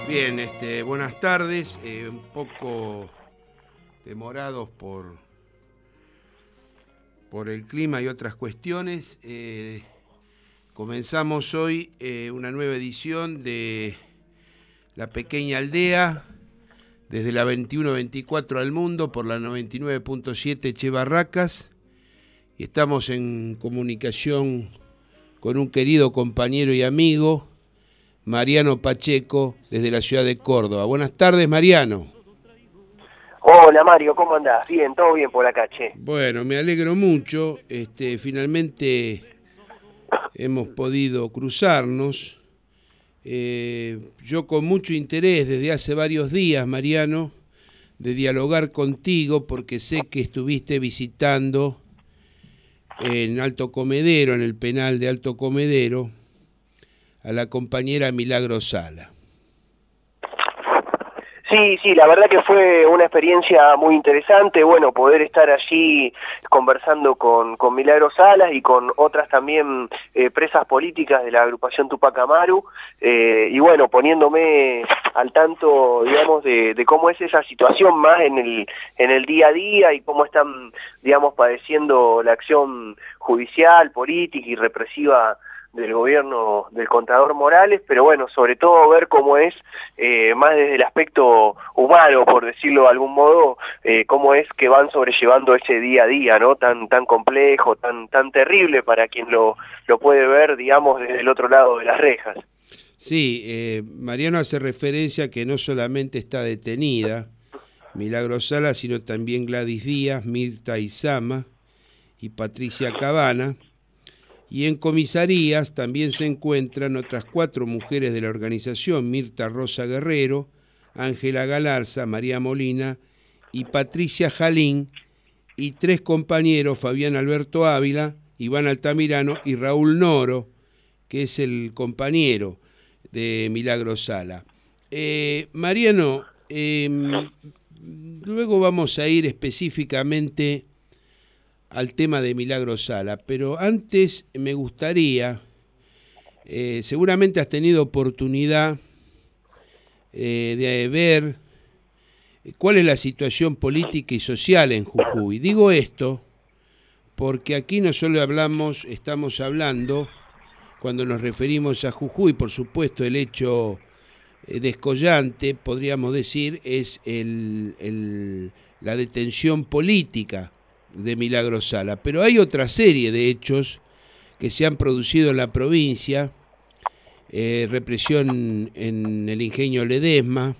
Bien, buenas tardes. Un poco demorados por el clima y otras cuestiones. Comenzamos hoy una nueva edición de La Pequeña Aldea, desde la 21-24 al mundo, por la 99.7 Che Barracas. Y estamos en comunicación con un querido compañero y amigo, Mariano Pacheco, desde la ciudad de Córdoba. Buenas tardes, Mariano. Hola Mario, ¿cómo andás? Bien, todo bien por acá, che. Bueno, me alegro mucho. Finalmente hemos podido cruzarnos. Yo con mucho interés desde hace varios días, Mariano, de dialogar contigo porque sé que estuviste visitando en Alto Comedero, en el penal de Alto Comedero, a la compañera Milagro Sala. Sí, la verdad que fue una experiencia muy interesante, bueno, poder estar allí conversando con Milagro Salas y con otras también presas políticas de la agrupación Tupac Amaru, y bueno, poniéndome al tanto, digamos, de cómo es esa situación más en el día a día y cómo están, digamos, padeciendo la acción judicial, política y represiva del gobierno del contador Morales, pero bueno, sobre todo ver cómo es, más desde el aspecto humano, por decirlo de algún modo, cómo es que van sobrellevando ese día a día, ¿no? Tan complejo, tan terrible para quien lo puede ver, digamos, desde el otro lado de las rejas. Sí, Mariano hace referencia que no solamente está detenida Milagro Sala, sino también Gladys Díaz, Mirta Izama y Patricia Cabana. Y en comisarías también se encuentran otras 4 mujeres de la organización: Mirta Rosa Guerrero, Ángela Galarza, María Molina y Patricia Jalín, y 3 compañeros: Fabián Alberto Ávila, Iván Altamirano y Raúl Noro, que es el compañero de Milagro Sala. Mariano, luego vamos a ir específicamente al tema de Milagro Sala, pero antes me gustaría, seguramente has tenido oportunidad de ver cuál es la situación política y social en Jujuy. Digo esto porque aquí no solo estamos hablando, cuando nos referimos a Jujuy, por supuesto el hecho descollante, podríamos decir, es la detención política de Milagro Sala. Pero hay otra serie de hechos que se han producido en la provincia: represión en el ingenio Ledesma.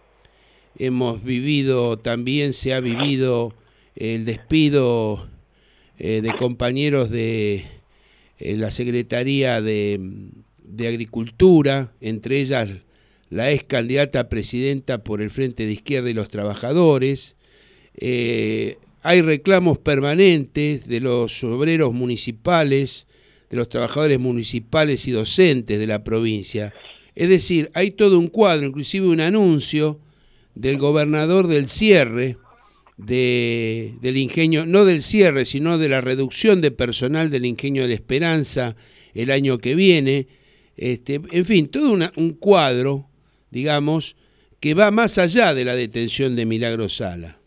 Se ha vivido el despido de compañeros de la Secretaría de Agricultura, entre ellas la ex candidata a presidenta por el Frente de Izquierda y los Trabajadores. Hay reclamos permanentes de los obreros municipales, de los trabajadores municipales y docentes de la provincia. Es decir, hay todo un cuadro, inclusive un anuncio del gobernador del cierre del ingenio, no del cierre, sino de la reducción de personal del ingenio de la Esperanza el año que viene. En fin, todo un cuadro, digamos, que va más allá de la detención de Milagro Sala.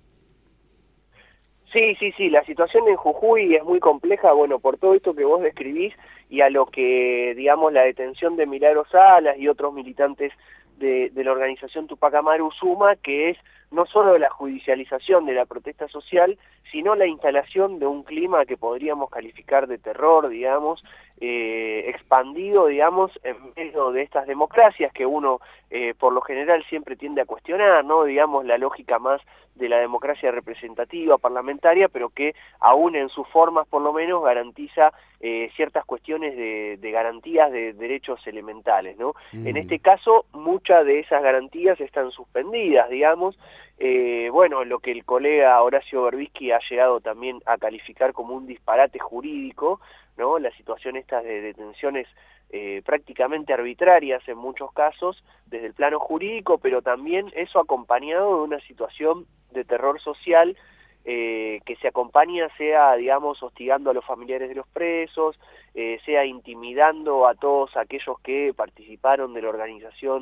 Sí, la situación en Jujuy es muy compleja, bueno, por todo esto que vos describís y a lo que, digamos, la detención de Milagro Salas y otros militantes de la organización Tupac Amaru suma, que es no solo la judicialización de la protesta social, sino la instalación de un clima que podríamos calificar de terror, digamos, expandido, digamos, en medio de estas democracias que uno por lo general siempre tiende a cuestionar, ¿no? Digamos, la lógica más de la democracia representativa, parlamentaria, pero que aún en sus formas por lo menos garantiza ciertas cuestiones de garantías de derechos elementales, ¿no? En este caso, muchas de esas garantías están suspendidas, digamos. Bueno, lo que el colega Horacio Berbisky ha llegado también a calificar como un disparate jurídico, ¿no? La situación esta de detenciones prácticamente arbitrarias en muchos casos desde el plano jurídico, pero también eso acompañado de una situación de terror social que se acompaña, sea, digamos, hostigando a los familiares de los presos, sea intimidando a todos aquellos que participaron de la organización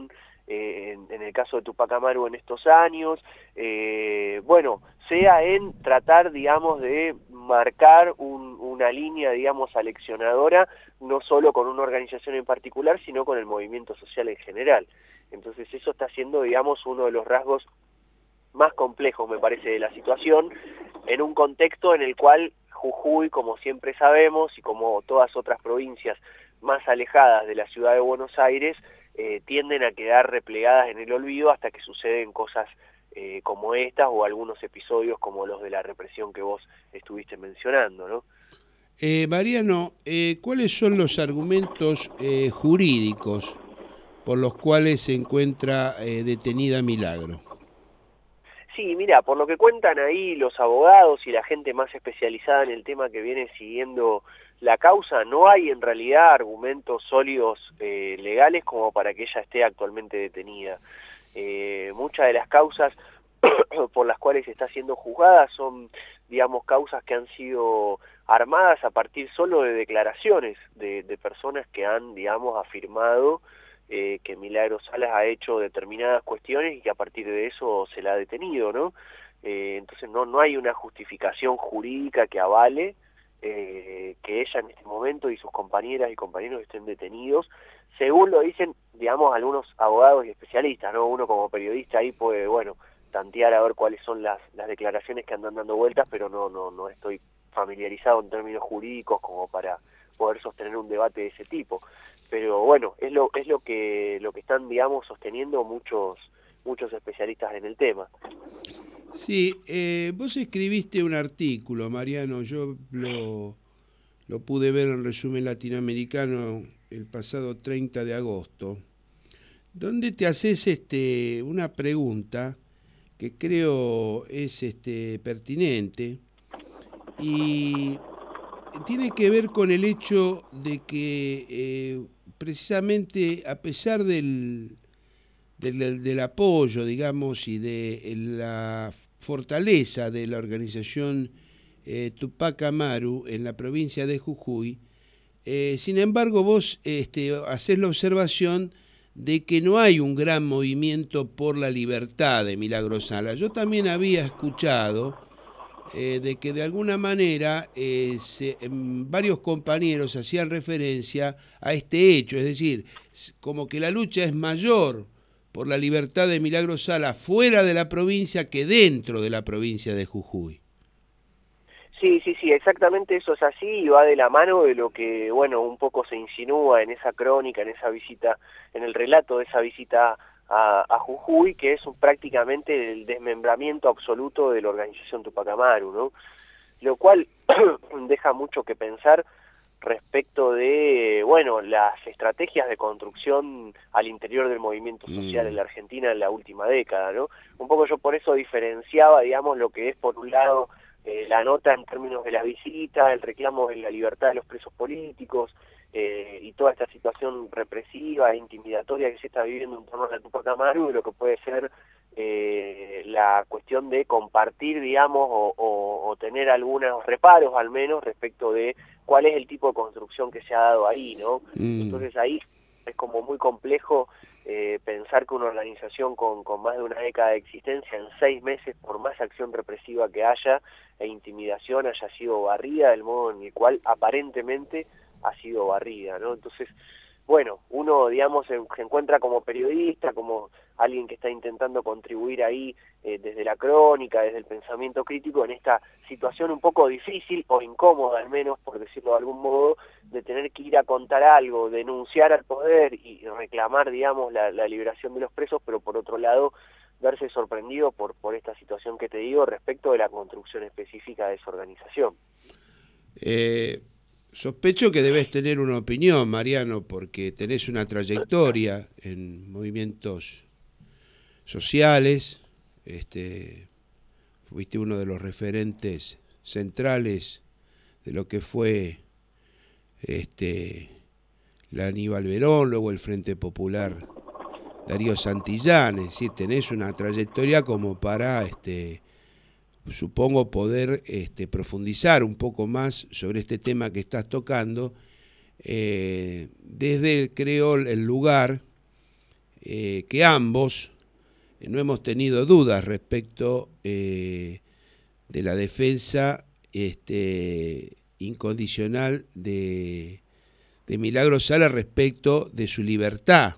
en el caso de Tupac Amaru en estos años, bueno, sea en tratar, digamos, de marcar una línea, digamos, aleccionadora, no solo con una organización en particular, sino con el movimiento social en general. Entonces eso está siendo, digamos, uno de los rasgos más complejos, me parece, de la situación, en un contexto en el cual Jujuy, como siempre sabemos, y como todas otras provincias más alejadas de la ciudad de Buenos Aires, tienden a quedar replegadas en el olvido hasta que suceden cosas como estas o algunos episodios como los de la represión que vos estuviste mencionando, ¿no? Mariano, ¿cuáles son los argumentos jurídicos por los cuales se encuentra detenida Milagro? Sí, mira, por lo que cuentan ahí los abogados y la gente más especializada en el tema que viene siguiendo la causa, no hay en realidad argumentos sólidos legales como para que ella esté actualmente detenida. Muchas de las causas por las cuales está siendo juzgada son, digamos, causas que han sido armadas a partir solo de declaraciones de personas que han, digamos, afirmado que Milagro Salas ha hecho determinadas cuestiones y que a partir de eso se la ha detenido, ¿no? Entonces no hay una justificación jurídica que avale que ella en este momento y sus compañeras y compañeros estén detenidos, según lo dicen, digamos, algunos abogados y especialistas, ¿no? Uno como periodista ahí puede, bueno, tantear a ver cuáles son las declaraciones que andan dando vueltas, pero no estoy familiarizado en términos jurídicos como para poder sostener un debate de ese tipo. Pero bueno, es lo que están, digamos, sosteniendo muchos especialistas en el tema. Sí, vos escribiste un artículo, Mariano, yo lo pude ver en Resumen Latinoamericano el pasado 30 de agosto, donde te haces una pregunta que creo es pertinente y tiene que ver con el hecho de que precisamente a pesar del apoyo, digamos, y de la fortaleza de la organización Tupac Amaru en la provincia de Jujuy, sin embargo vos hacés la observación de que no hay un gran movimiento por la libertad de Milagro Sala. Yo también había escuchado de que de alguna manera varios compañeros hacían referencia a este hecho, es decir, como que la lucha es mayor por la libertad de Milagro Sala fuera de la provincia que dentro de la provincia de Jujuy. Sí, exactamente eso es así y va de la mano de lo que, bueno, un poco se insinúa en esa crónica, en esa visita, en el relato de esa visita a Jujuy, que es prácticamente el desmembramiento absoluto de la organización Tupac Amaru, ¿no? Lo cual deja mucho que pensar respecto de, bueno, las estrategias de construcción al interior del movimiento social en la Argentina en la última década, ¿no? Un poco yo por eso diferenciaba, digamos, lo que es por un lado la nota en términos de la visita, el reclamo de la libertad de los presos políticos y toda esta situación represiva e intimidatoria que se está viviendo en torno a la Tupac Amaru, y lo que puede ser la cuestión de compartir, digamos, o tener algunos reparos al menos respecto de cuál es el tipo de construcción que se ha dado ahí, ¿no? Entonces ahí es como muy complejo pensar que una organización con más de una década de existencia, en 6 meses, por más acción represiva que haya e intimidación, haya sido barrida del modo en el cual aparentemente ha sido barrida, ¿no? Entonces, bueno, uno, digamos, se encuentra como periodista, como alguien que está intentando contribuir ahí desde la crónica, desde el pensamiento crítico, en esta situación un poco difícil o incómoda, al menos, por decirlo de algún modo, de tener que ir a contar algo, denunciar al poder y reclamar, digamos, la liberación de los presos, pero por otro lado, verse sorprendido por esta situación que te digo respecto de la construcción específica de esa organización. Sospecho que debes tener una opinión, Mariano, porque tenés una trayectoria en movimientos sociales, fuiste uno de los referentes centrales de lo que fue la Aníbal Verón, luego el Frente Popular Darío Santillán, es decir, tenés una trayectoria como para supongo poder profundizar un poco más sobre este tema que estás tocando, desde, creo, el lugar que ambos no hemos tenido dudas respecto de la defensa incondicional de Milagro Sala respecto de su libertad.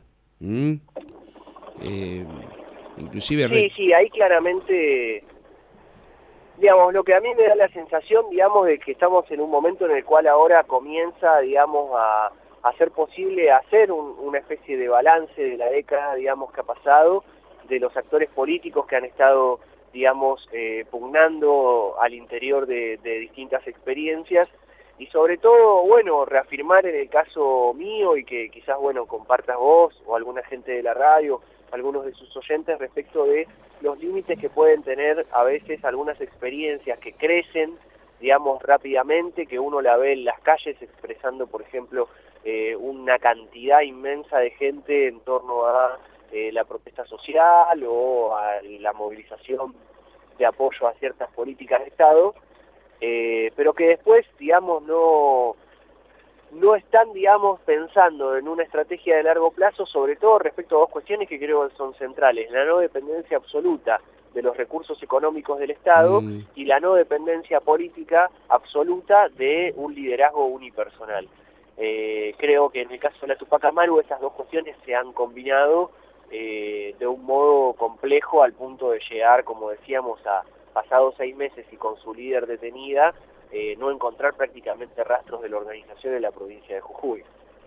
Inclusive... Sí, ahí claramente, digamos, lo que a mí me da la sensación, digamos, de que estamos en un momento en el cual ahora comienza, digamos, a ser posible hacer una especie de balance de la década, digamos, que ha pasado, de los actores políticos que han estado, digamos, pugnando al interior de distintas experiencias, y sobre todo, bueno, reafirmar en el caso mío y que quizás, bueno, compartas vos o alguna gente de la radio, algunos de sus oyentes, respecto de los límites que pueden tener a veces algunas experiencias que crecen, digamos, rápidamente, que uno la ve en las calles expresando, por ejemplo, una cantidad inmensa de gente en torno a la protesta social o a la movilización de apoyo a ciertas políticas de Estado, pero que después, digamos, no están, digamos, pensando en una estrategia de largo plazo, sobre todo respecto a dos cuestiones que creo que son centrales: la no dependencia absoluta de los recursos económicos del Estado y la no dependencia política absoluta de un liderazgo unipersonal. Creo que en el caso de la Tupac Amaru estas dos cuestiones se han combinado de un modo complejo al punto de llegar, como decíamos, a pasados 6 meses y con su líder detenida, no encontrar prácticamente rastros de la organización en la provincia de Jujuy.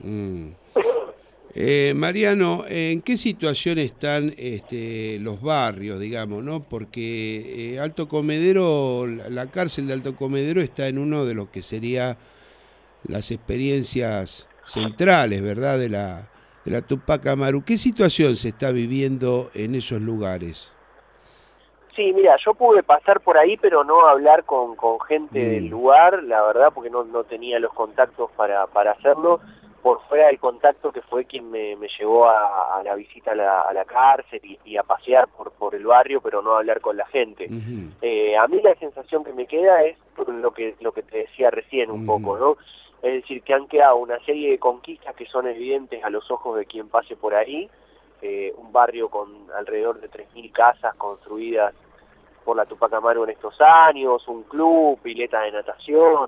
Mariano, ¿en qué situación están los barrios, digamos, no? Porque Alto Comedero, la cárcel de Alto Comedero está en uno de los que sería las experiencias centrales, ¿verdad?, de la Tupac Amaru. ¿Qué situación se está viviendo en esos lugares? Sí, mira, yo pude pasar por ahí, pero no hablar con gente del lugar, la verdad, porque no tenía los contactos para hacerlo, por fuera del contacto que fue quien me llevó a la visita a la cárcel y a pasear por el barrio, pero no hablar con la gente. A mí la sensación que me queda es lo que te decía recién un poco, ¿no? Es decir, que han quedado una serie de conquistas que son evidentes a los ojos de quien pase por ahí, un barrio con alrededor de 3.000 casas construidas por la Tupac Amaru en estos años, un club, pileta de natación,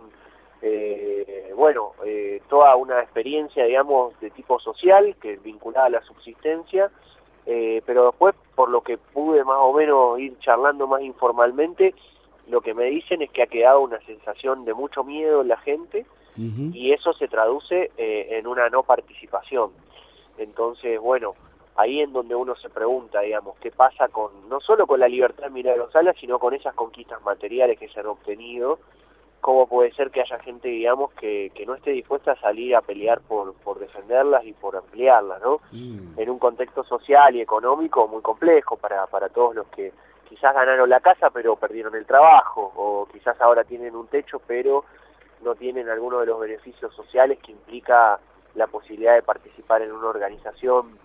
toda una experiencia, digamos, de tipo social, que vinculada a la subsistencia, pero después, por lo que pude más o menos ir charlando más informalmente, lo que me dicen es que ha quedado una sensación de mucho miedo en la gente, y eso se traduce en una no participación. Entonces, bueno, ahí en donde uno se pregunta, digamos, qué pasa no solo con la libertad de Milagro Sala, sino con esas conquistas materiales que se han obtenido. Cómo puede ser que haya gente, digamos, que no esté dispuesta a salir a pelear por defenderlas y por ampliarlas, ¿no? En un contexto social y económico muy complejo para todos los que quizás ganaron la casa pero perdieron el trabajo, o quizás ahora tienen un techo pero no tienen alguno de los beneficios sociales que implica la posibilidad de participar en una organización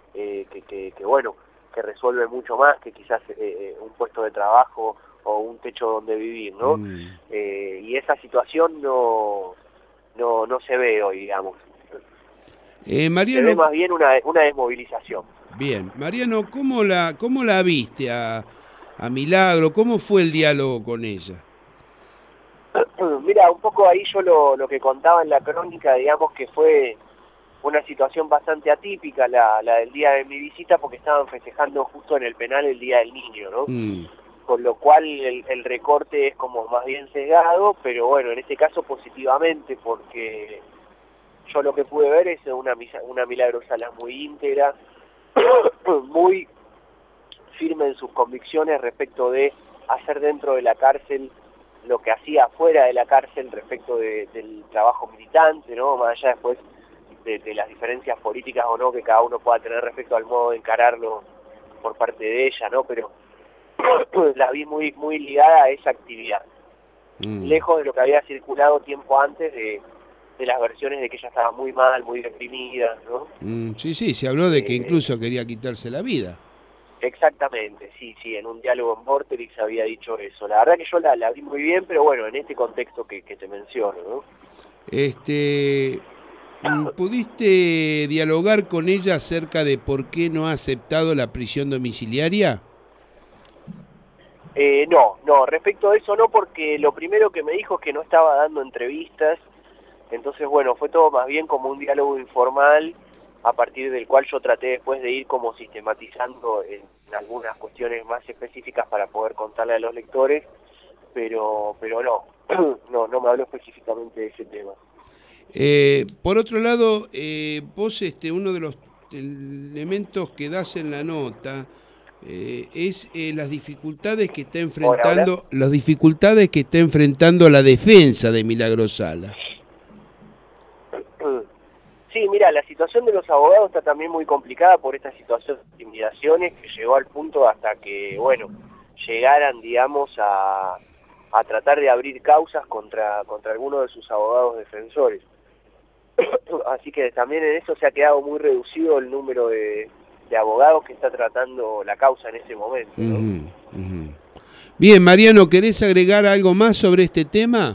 que resuelve mucho más que quizás un puesto de trabajo o un techo donde vivir, ¿no? Y esa situación no se ve hoy, digamos. Mariano, se ve más bien una desmovilización. Bien, Mariano, ¿cómo la viste a Milagro? ¿Cómo fue el diálogo con ella? Mira, un poco ahí yo lo que contaba en la crónica, digamos que fue una situación bastante atípica la del día de mi visita, porque estaban festejando justo en el penal el Día del Niño, ¿no? Con lo cual el recorte es como más bien sesgado, pero bueno, en este caso positivamente, porque yo lo que pude ver es una Milagro Sala muy íntegra, muy firme en sus convicciones respecto de hacer dentro de la cárcel lo que hacía fuera de la cárcel respecto del trabajo militante, ¿no? Más allá después de las diferencias políticas o no que cada uno pueda tener respecto al modo de encararlo por parte de ella, ¿no? Pero la vi muy ligada a esa actividad, lejos de lo que había circulado tiempo antes de las versiones de que ella estaba muy mal, muy deprimida, ¿no? Sí, se habló de que incluso quería quitarse la vida. Exactamente, sí, en un diálogo en Vorterix había dicho eso. La verdad que yo la vi muy bien, pero bueno, en este contexto que te menciono, ¿no? ¿Pudiste dialogar con ella acerca de por qué no ha aceptado la prisión domiciliaria? No, respecto a eso no, porque lo primero que me dijo es que no estaba dando entrevistas. Entonces, bueno, fue todo más bien como un diálogo informal, a partir del cual yo traté después de ir como sistematizando en algunas cuestiones más específicas para poder contarle a los lectores, pero no, no me habló específicamente de ese tema. Por otro lado, vos uno de los elementos que das en la nota es las dificultades que está enfrentando, las dificultades que está enfrentando la defensa de Milagro Sala. Sí, mira, la situación de los abogados está también muy complicada por esta situación de intimidaciones que llegó al punto hasta que, bueno, llegaran, digamos, a tratar de abrir causas contra algunos de sus abogados defensores. Así que también en eso se ha quedado muy reducido el número de abogados que está tratando la causa en ese momento, ¿no? Bien, Mariano, ¿querés agregar algo más sobre este tema?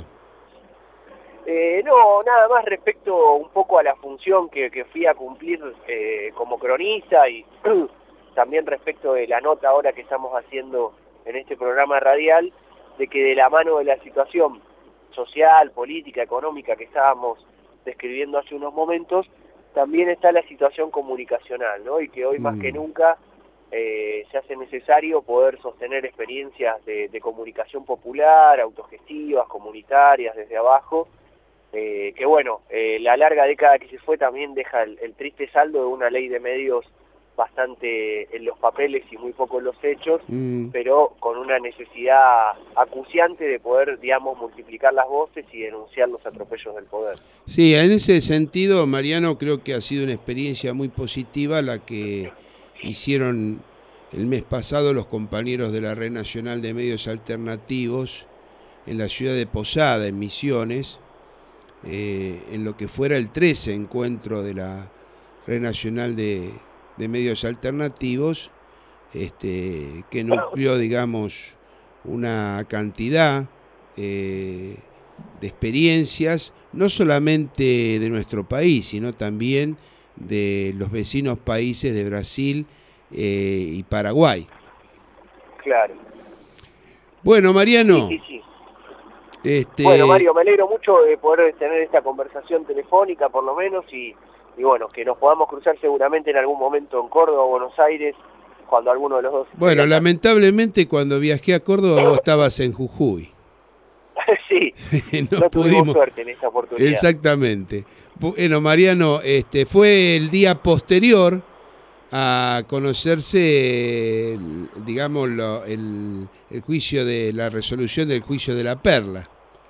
No, nada más respecto un poco a la función que fui a cumplir como cronista y también respecto de la nota ahora que estamos haciendo en este programa radial, de que de la mano de la situación social, política, económica que estábamos describiendo hace unos momentos, también está la situación comunicacional, ¿no? Y que hoy más que nunca se hace necesario poder sostener experiencias de comunicación popular, autogestivas, comunitarias, desde abajo, que bueno, la larga década que se fue también deja el triste saldo de una ley de medios bastante en los papeles y muy poco en los hechos, pero con una necesidad acuciante de poder, digamos, multiplicar las voces y denunciar los atropellos del poder. Sí, en ese sentido, Mariano, creo que ha sido una experiencia muy positiva la que hicieron el mes pasado los compañeros de la Red Nacional de Medios Alternativos en la ciudad de Posada, en Misiones, en lo que fuera el 13 encuentro de la Red Nacional de Medios Alternativos, que nucleó, digamos, una cantidad de experiencias, no solamente de nuestro país, sino también de los vecinos países de Brasil y Paraguay. Claro. Bueno, Mariano. Sí. Bueno, Mario, me alegro mucho de poder tener esta conversación telefónica, por lo menos, y bueno, que nos podamos cruzar seguramente en algún momento en Córdoba o Buenos Aires, cuando alguno de los dos... Bueno, lamentablemente cuando viajé a Córdoba vos estabas en Jujuy. Sí, no tuvimos suerte en esta oportunidad. Exactamente. Bueno, Mariano, fue el día posterior a conocerse, digamos, el juicio de la resolución del juicio de la Perla.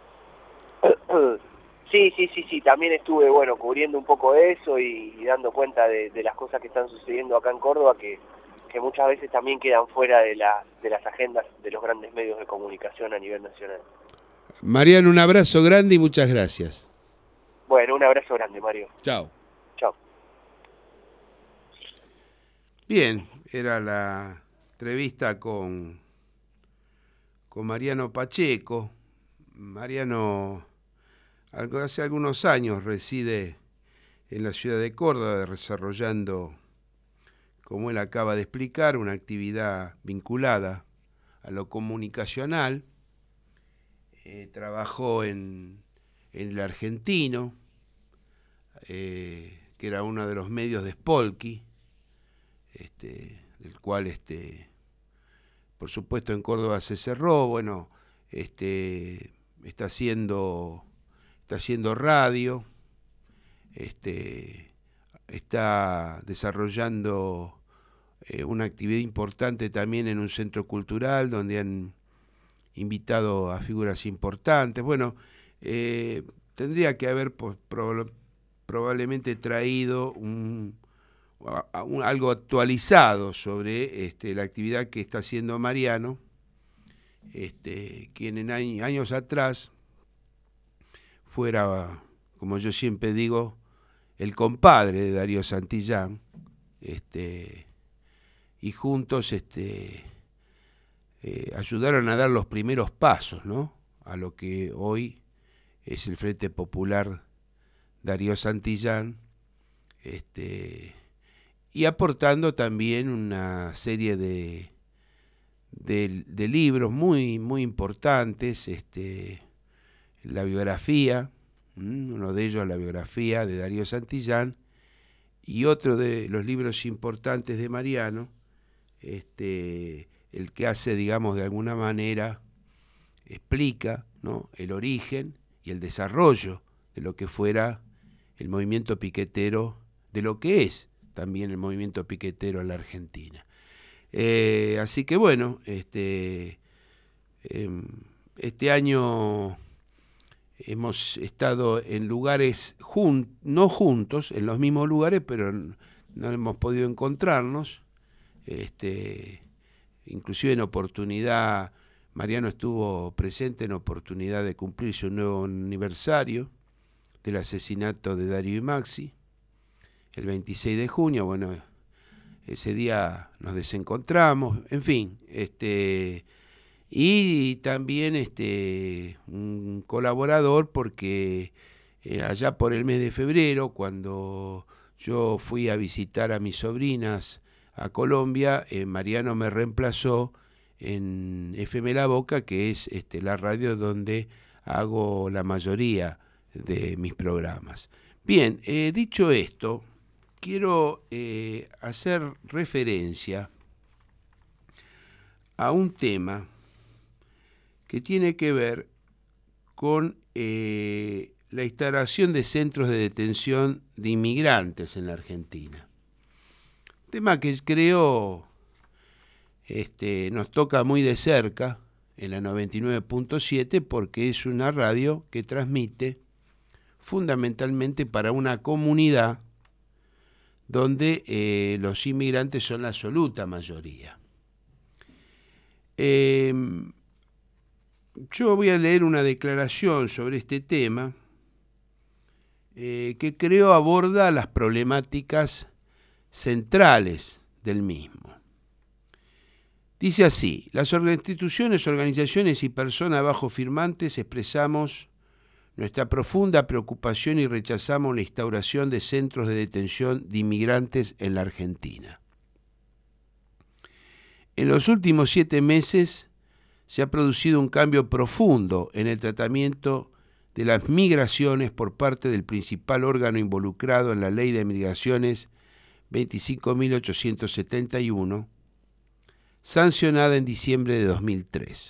Sí, también estuve, bueno, cubriendo un poco de eso y dando cuenta de las cosas que están sucediendo acá en Córdoba, que muchas veces también quedan fuera de las agendas de los grandes medios de comunicación a nivel nacional. Mariano, un abrazo grande y muchas gracias. Bueno, un abrazo grande, Mario. Chao. Chao. Bien, era la entrevista con Mariano Pacheco. Mariano hace algunos años reside en la ciudad de Córdoba, desarrollando, como él acaba de explicar, una actividad vinculada a lo comunicacional. Trabajó en El Argentino, que era uno de los medios de Spolky, del cual por supuesto en Córdoba se cerró. Bueno, está haciendo radio, está desarrollando una actividad importante también en un centro cultural donde han invitado a figuras importantes. Bueno, tendría que haber probablemente traído algo actualizado sobre la actividad que está haciendo Mariano, quien en años atrás fuera, como yo siempre digo, el compadre de Darío Santillán, y juntos ayudaron a dar los primeros pasos, ¿no?, a lo que hoy es el Frente Popular Darío Santillán, y aportando también una serie de libros muy, muy importantes, la biografía, uno de ellos la biografía de Darío Santillán, y otro de los libros importantes de Mariano, el que hace, digamos, de alguna manera, explica, ¿no?, el origen y el desarrollo de lo que fuera el movimiento piquetero, de lo que es también el movimiento piquetero en la Argentina. Así que bueno, este año hemos estado en lugares no juntos, en los mismos lugares, pero no hemos podido encontrarnos. Inclusive en oportunidad, Mariano estuvo presente en oportunidad de cumplirse un nuevo aniversario del asesinato de Darío y Maxi, el 26 de junio, bueno, ese día nos desencontramos, en fin, y también un colaborador, porque allá por el mes de febrero, cuando yo fui a visitar a mis sobrinas a Colombia, Mariano me reemplazó en FM La Boca, que es la radio donde hago la mayoría de mis programas. Bien, dicho esto, quiero hacer referencia a un tema que tiene que ver con la instalación de centros de detención de inmigrantes en la Argentina. Tema que creo nos toca muy de cerca en la 99.7, porque es una radio que transmite fundamentalmente para una comunidad donde los inmigrantes son la absoluta mayoría. Yo voy a leer una declaración sobre este tema que creo aborda las problemáticas centrales del mismo. Dice así: las instituciones, organizaciones y personas bajo firmantes expresamos nuestra profunda preocupación y rechazamos la instauración de centros de detención de inmigrantes en la Argentina. En los últimos 7 meses se ha producido un cambio profundo en el tratamiento de las migraciones por parte del principal órgano involucrado en la Ley de Migraciones 25.871, sancionada en diciembre de 2003.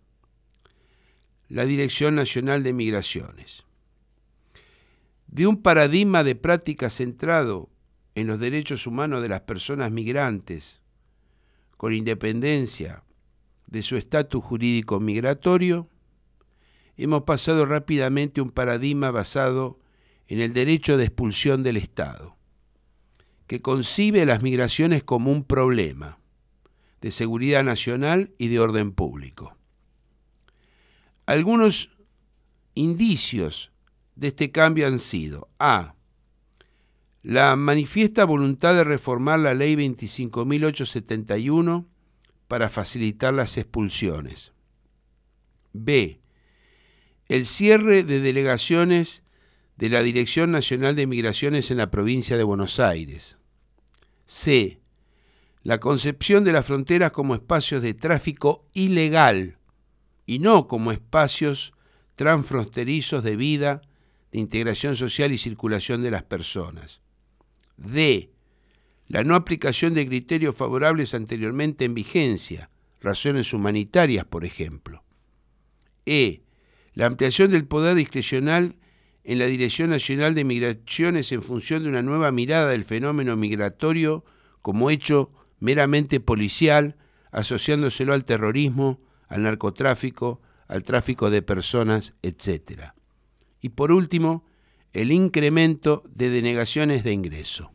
La Dirección Nacional de Migraciones. De un paradigma de práctica centrado en los derechos humanos de las personas migrantes, con independencia de su estatus jurídico migratorio, hemos pasado rápidamente a un paradigma basado en el derecho de expulsión del Estado, que concibe las migraciones como un problema de seguridad nacional y de orden público. Algunos indicios de este cambio han sido: a. la manifiesta voluntad de reformar la Ley 25.871 para facilitar las expulsiones. B. el cierre de delegaciones de la Dirección Nacional de Migraciones en la provincia de Buenos Aires. C. la concepción de las fronteras como espacios de tráfico ilegal y no como espacios transfronterizos de vida, de integración social y circulación de las personas. D. la no aplicación de criterios favorables anteriormente en vigencia, razones humanitarias, por ejemplo. E. la ampliación del poder discrecional en la Dirección Nacional de Migraciones en función de una nueva mirada del fenómeno migratorio como hecho meramente policial, asociándoselo al terrorismo, al narcotráfico, al tráfico de personas, etc. Y por último, el incremento de denegaciones de ingreso.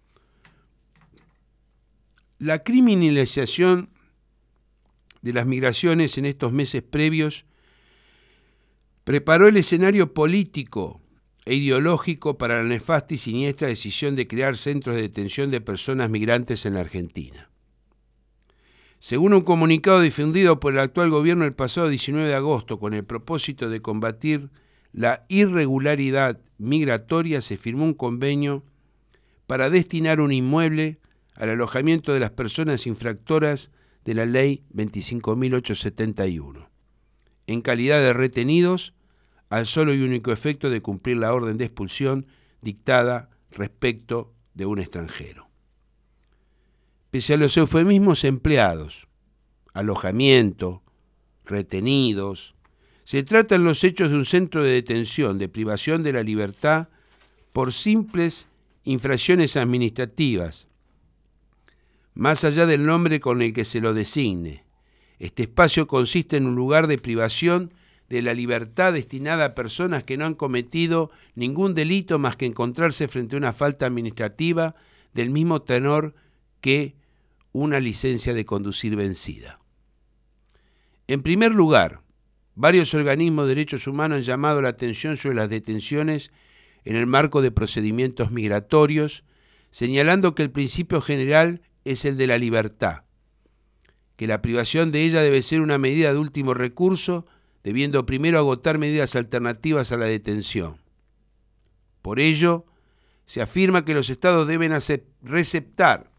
La criminalización de las migraciones en estos meses previos preparó el escenario político e ideológico para la nefasta y siniestra decisión de crear centros de detención de personas migrantes en la Argentina. Según un comunicado difundido por el actual gobierno el pasado 19 de agosto con el propósito de combatir la irregularidad migratoria, se firmó un convenio para destinar un inmueble al alojamiento de las personas infractoras de la Ley 25.871, en calidad de retenidos, al solo y único efecto de cumplir la orden de expulsión dictada respecto de un extranjero. Pese a los eufemismos empleados, alojamiento, retenidos, se tratan los hechos de un centro de detención, de privación de la libertad por simples infracciones administrativas, más allá del nombre con el que se lo designe. Este espacio consiste en un lugar de privación de la libertad destinada a personas que no han cometido ningún delito más que encontrarse frente a una falta administrativa del mismo tenor que una licencia de conducir vencida. En primer lugar, varios organismos de derechos humanos han llamado la atención sobre las detenciones en el marco de procedimientos migratorios, señalando que el principio general es el de la libertad, que la privación de ella debe ser una medida de último recurso, debiendo primero agotar medidas alternativas a la detención. Por ello, se afirma que los estados deben receptar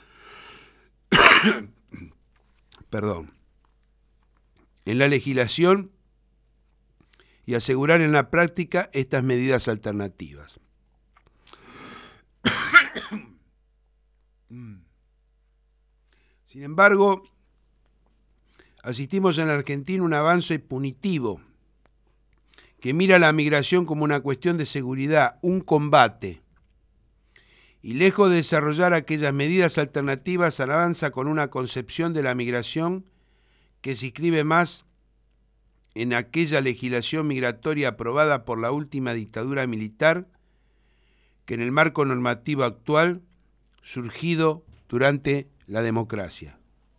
en la legislación y asegurar en la práctica estas medidas alternativas. Sin embargo, asistimos en la Argentina a un avance punitivo que mira la migración como una cuestión de seguridad, un combate, y lejos de desarrollar aquellas medidas alternativas, avanza con una concepción de la migración que se inscribe más en aquella legislación migratoria aprobada por la última dictadura militar que en el marco normativo actual surgido durante la democracia.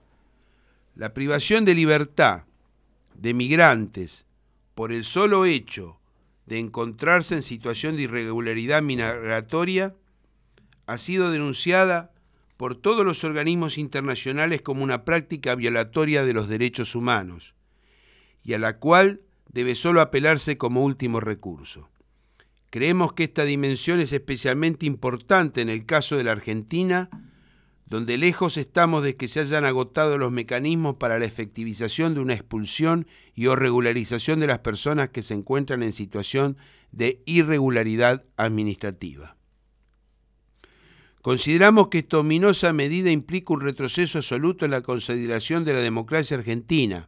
La privación de libertad de migrantes por el solo hecho de encontrarse en situación de irregularidad migratoria ha sido denunciada por todos los organismos internacionales como una práctica violatoria de los derechos humanos y a la cual debe solo apelarse como último recurso. Creemos que esta dimensión es especialmente importante en el caso de la Argentina, donde lejos estamos de que se hayan agotado los mecanismos para la efectivización de una expulsión y o regularización de las personas que se encuentran en situación de irregularidad administrativa. Consideramos que esta ominosa medida implica un retroceso absoluto en la consolidación de la democracia argentina,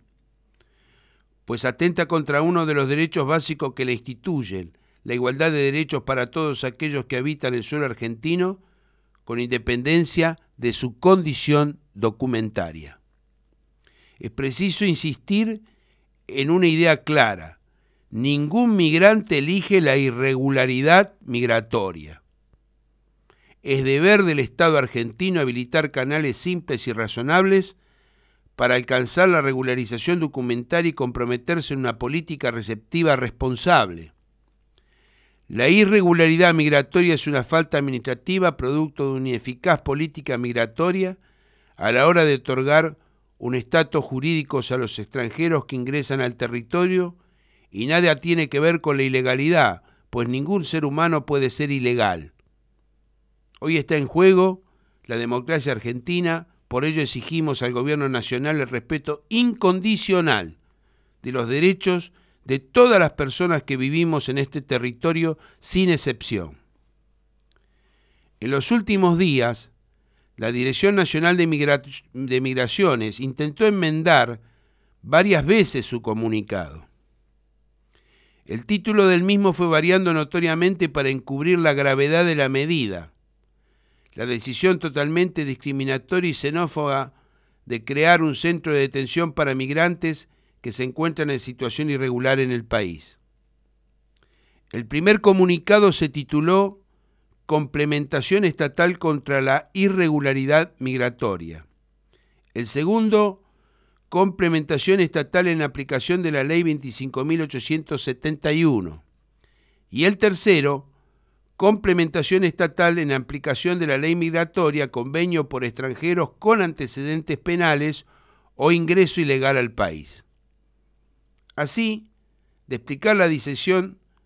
pues atenta contra uno de los derechos básicos que la instituyen, la igualdad de derechos para todos aquellos que habitan el suelo argentino, con independencia de su condición documentaria. Es preciso insistir en una idea clara: ningún migrante elige la irregularidad migratoria. Es deber del Estado argentino habilitar canales simples y razonables para alcanzar la regularización documentaria y comprometerse en una política receptiva responsable. La irregularidad migratoria es una falta administrativa producto de una ineficaz política migratoria a la hora de otorgar un estatus jurídico a los extranjeros que ingresan al territorio y nada tiene que ver con la ilegalidad, pues ningún ser humano puede ser ilegal. Hoy está en juego la democracia argentina, por ello exigimos al gobierno nacional el respeto incondicional de los derechos de todas las personas que vivimos en este territorio sin excepción. En los últimos días, la Dirección Nacional de Migraciones intentó enmendar varias veces su comunicado. El título del mismo fue variando notoriamente para encubrir la gravedad de la medida, la decisión totalmente discriminatoria y xenófoba de crear un centro de detención para migrantes que se encuentran en situación irregular en el país. El primer comunicado se tituló Complementación estatal contra la irregularidad migratoria. El segundo, Complementación estatal en aplicación de la Ley 25.871. Y el tercero, Complementación estatal en aplicación de la Ley migratoria, convenio por extranjeros con antecedentes penales o ingreso ilegal al país. Así, de explicar la decisión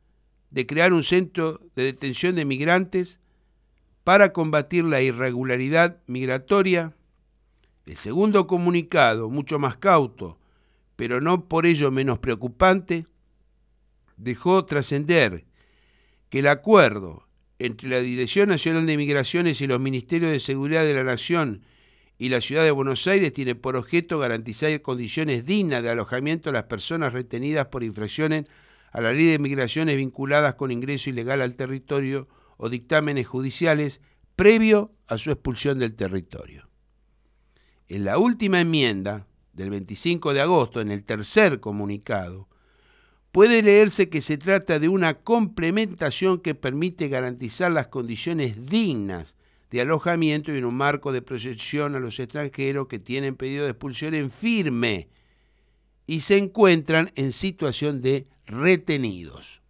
de crear un centro de detención de migrantes para combatir la irregularidad migratoria. El segundo comunicado, mucho más cauto, pero no por ello menos preocupante, dejó trascender que el acuerdo entre la Dirección Nacional de Migraciones y los Ministerios de Seguridad de la Nación y la Ciudad de Buenos Aires tiene por objeto garantizar condiciones dignas de alojamiento a las personas retenidas por infracciones a la ley de migraciones vinculadas con ingreso ilegal al territorio o dictámenes judiciales previo a su expulsión del territorio. En la última enmienda del 25 de agosto, en el tercer comunicado, puede leerse que se trata de una complementación que permite garantizar las condiciones dignas de alojamiento y en un marco de protección a los extranjeros que tienen pedido de expulsión en firme y se encuentran en situación de retenidos.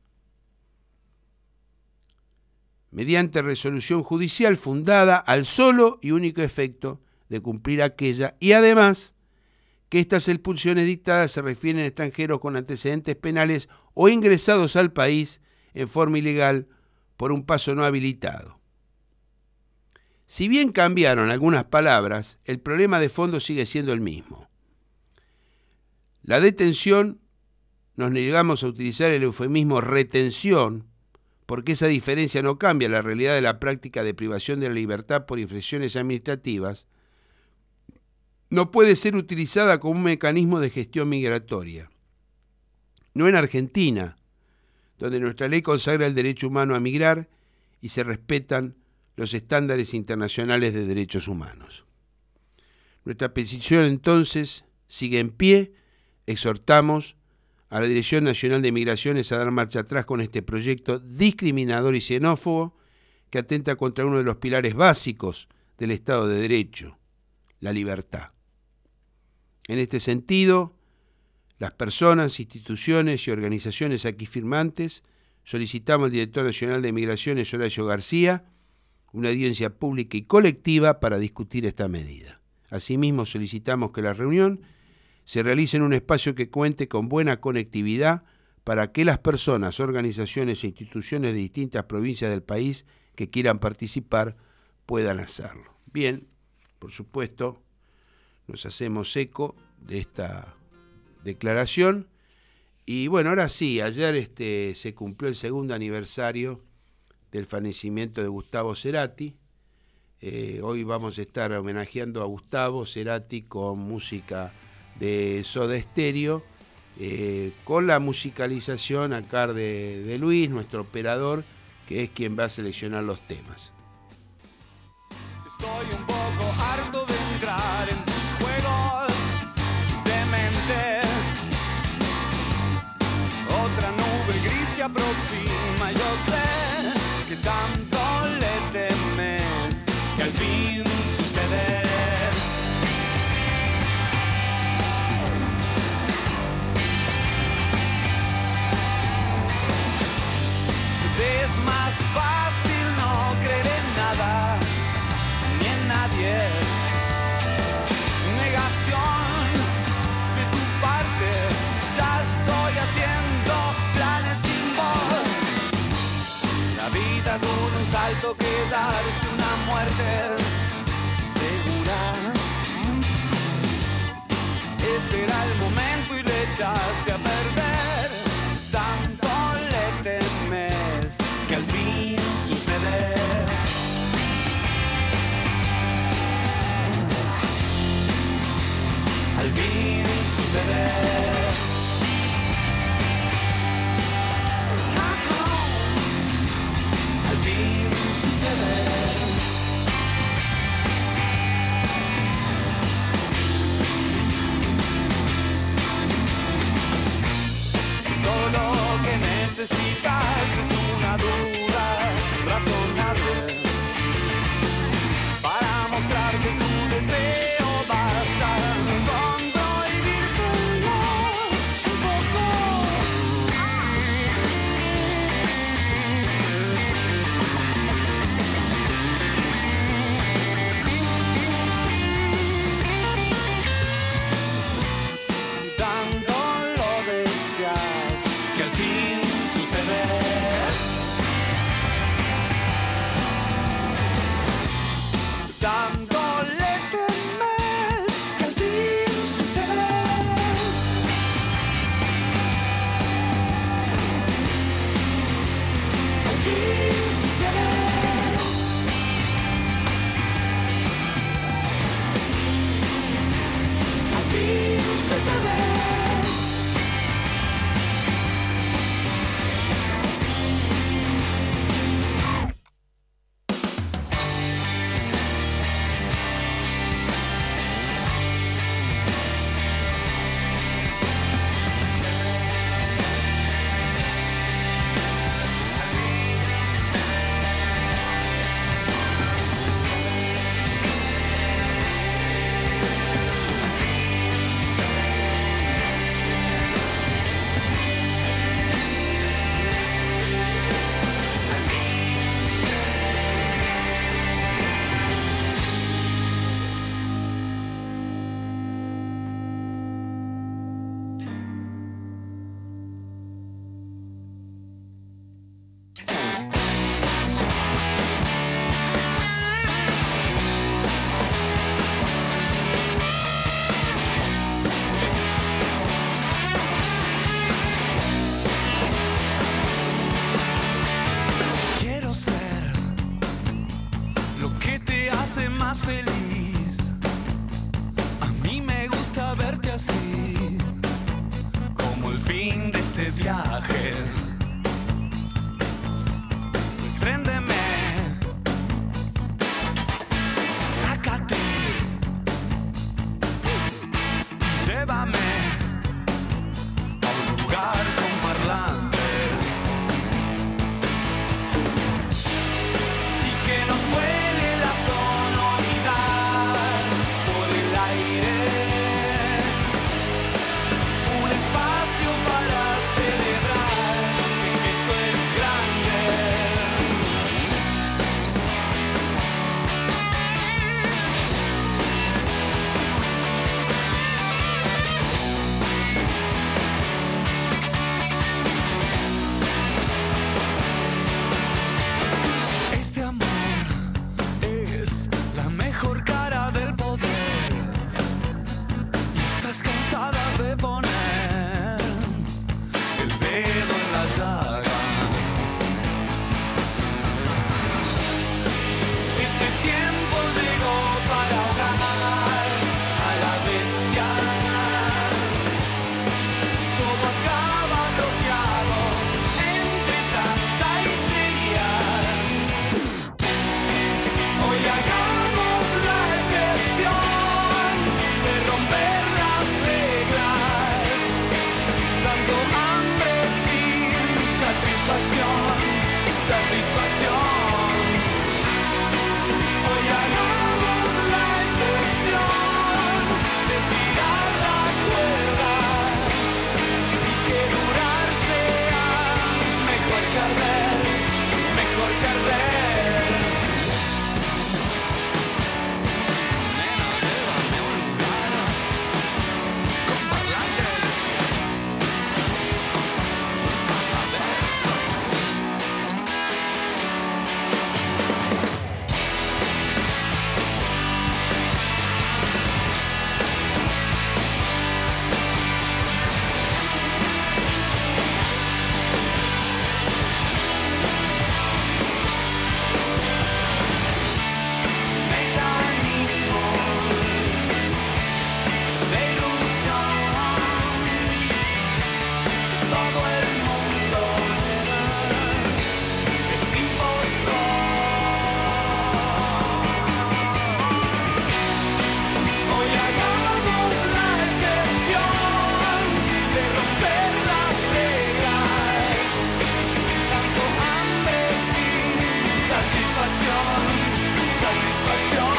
Mediante resolución judicial fundada al solo y único efecto de cumplir aquella, y además que estas expulsiones dictadas se refieren a extranjeros con antecedentes penales o ingresados al país en forma ilegal por un paso no habilitado. Si bien cambiaron algunas palabras, el problema de fondo sigue siendo el mismo. La detención, nos negamos a utilizar el eufemismo retención, porque esa diferencia no cambia la realidad de la práctica de privación de la libertad por infracciones administrativas, no puede ser utilizada como un mecanismo de gestión migratoria. No en Argentina, donde nuestra ley consagra el derecho humano a migrar y se respetan los estándares internacionales de derechos humanos. Nuestra petición entonces sigue en pie. Exhortamos a la Dirección Nacional de Migraciones a dar marcha atrás con este proyecto discriminador y xenófobo que atenta contra uno de los pilares básicos del Estado de Derecho, la libertad. En este sentido, las personas, instituciones y organizaciones aquí firmantes solicitamos al Director Nacional de Migraciones, Horacio García, una audiencia pública y colectiva para discutir esta medida. Asimismo, solicitamos que la reunión se realice en un espacio que cuente con buena conectividad para que las personas, organizaciones e instituciones de distintas provincias del país que quieran participar puedan hacerlo. Bien, por supuesto, nos hacemos eco de esta declaración. Y bueno, ahora sí, ayer se cumplió el segundo aniversario del fallecimiento de Gustavo Cerati. Hoy vamos a estar homenajeando a Gustavo Cerati con música de Soda Stereo, con la musicalización acá de Luis, nuestro operador, que es quien va a seleccionar los temas. Estoy un poco harto de entrar en tus juegos de mente. Otra nube gris se aproxima, yo sé que tanto le temes que al fin sucede. Es más fácil no creer en nada ni en nadie. Negación de tu parte, ya estoy haciendo planes sin vos. La vida dura un salto que darse una muerte segura. Este era el momento y le echaste a perder. Tanto le temes que al fin sucede. Al fin sucede. Al fin sucede. más feliz. A mí me gusta verte así, como el fin de este viaje. Préndeme, sácate y llévame a un lugar con parlantes y que nos huele la sonoridad por el aire. Un espacio para celebrar, sé que esto es grande. Este amor es la mejor cara del poder y estás cansada de poner el dedo en la llaga. Este tiempo llegó para ahogar a la bestia. Todo acaba bloqueado entre tanta histeria. Hoy hagamos la excepción de romper las reglas. Tanto hambre sin satisfacción, satisfacción. Hoy hagamos la excepción de estirar la cuerda y que durar sea mejor que arder, mejor que arder. Nena, llévame a un lugar con parlantes. Vas a ver. Mecanismos de ilusión, todo el mundo es impostor. Hoy hagamos la excepción de romper las reglas. Tanto hambre sin satisfacción, satisfacción.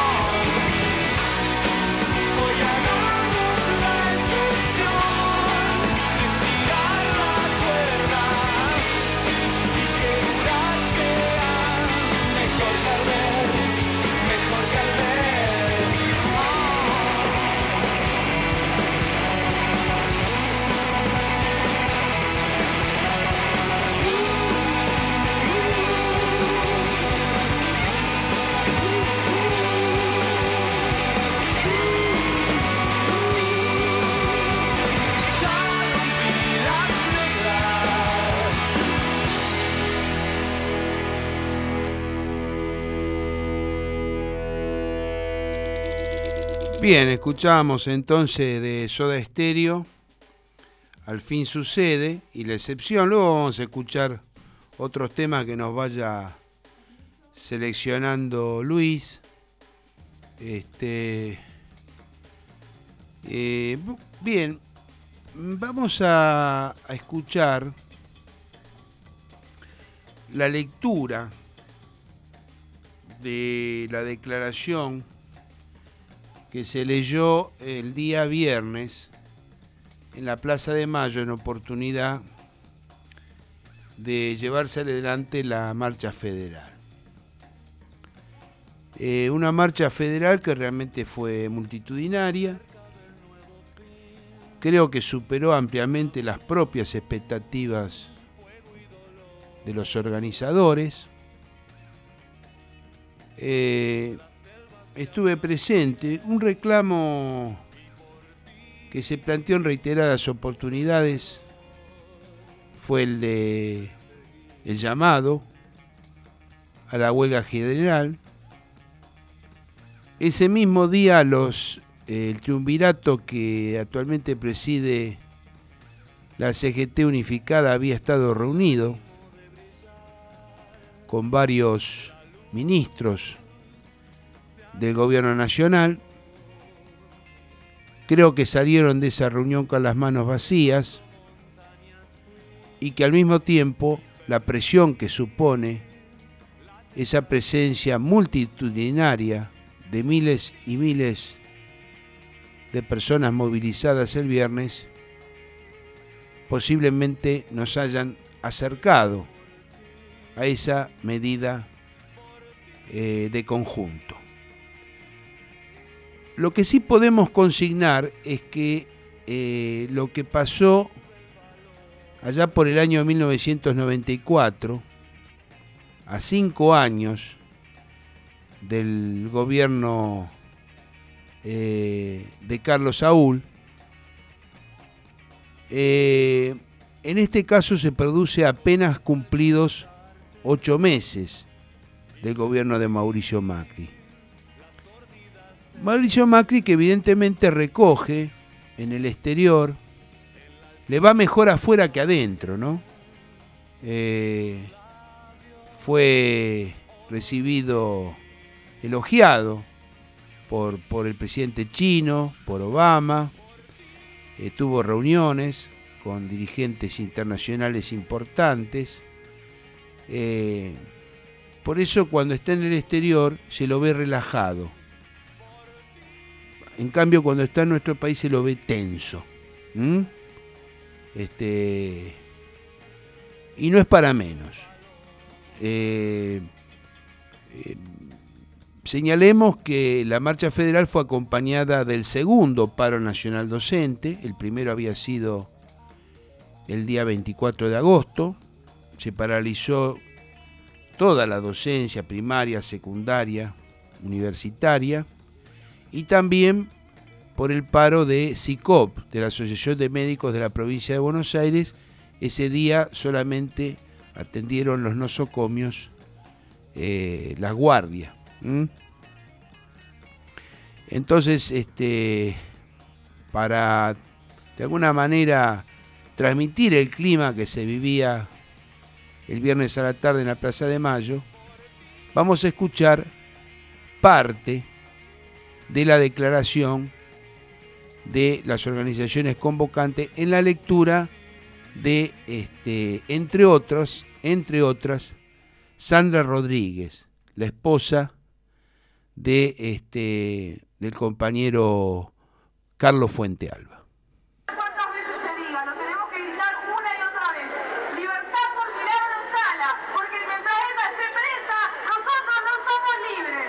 Hoy hagamos la excepción de estirar la cuerda y que durar sea mejor que arder, mejor que arder. Ya rompí las reglas. Bien, escuchamos entonces de Soda Stereo, Al fin sucede, y La excepción. Luego vamos a escuchar otros temas que nos vaya seleccionando Luis. Bien, vamos a escuchar la lectura de la declaración que se leyó el día viernes en la Plaza de Mayo en oportunidad de llevarse adelante la marcha federal. Una marcha federal que realmente fue multitudinaria. Creo que superó ampliamente las propias expectativas de los organizadores. Estuve presente. Un reclamo que se planteó en reiteradas oportunidades fue el llamado a la huelga general, Ese mismo día el triunvirato que actualmente preside la CGT Unificada había estado reunido con varios ministros del gobierno nacional. Creo que salieron de esa reunión con las manos vacías y que al mismo tiempo la presión que supone esa presencia multitudinaria de miles y miles de personas movilizadas el viernes posiblemente nos hayan acercado a esa medida de conjunto. Lo que sí podemos consignar es que lo que pasó allá por el año 1994, a 5 años del gobierno de Carlos Saúl, en este caso se produce apenas cumplidos 8 meses del gobierno de Mauricio Macri. Mauricio Macri, que evidentemente recoge en el exterior, le va mejor afuera que adentro, ¿no? Fue recibido, elogiado por el presidente chino, por Obama, tuvo reuniones con dirigentes internacionales importantes. Por eso cuando está en el exterior se lo ve relajado. En cambio, cuando está en nuestro país se lo ve tenso. Y no es para menos. Señalemos que la marcha federal fue acompañada del segundo paro nacional docente. El primero había sido el día 24 de agosto. Se paralizó toda la docencia primaria, secundaria, universitaria, y también por el paro de SICOP, de la Asociación de Médicos de la Provincia de Buenos Aires. Ese día solamente atendieron los nosocomios las guardias. Entonces, para de alguna manera transmitir el clima que se vivía el viernes a la tarde en la Plaza de Mayo, vamos a escuchar parte de la declaración de las organizaciones convocantes en la lectura de, entre otras, Sandra Rodríguez, la esposa de del compañero Carlos Fuentealba. ¿Cuántas veces se diga? Lo tenemos que gritar una y otra vez. Libertad por Milagro Sala, porque mientras ella esté presa, nosotros no somos libres.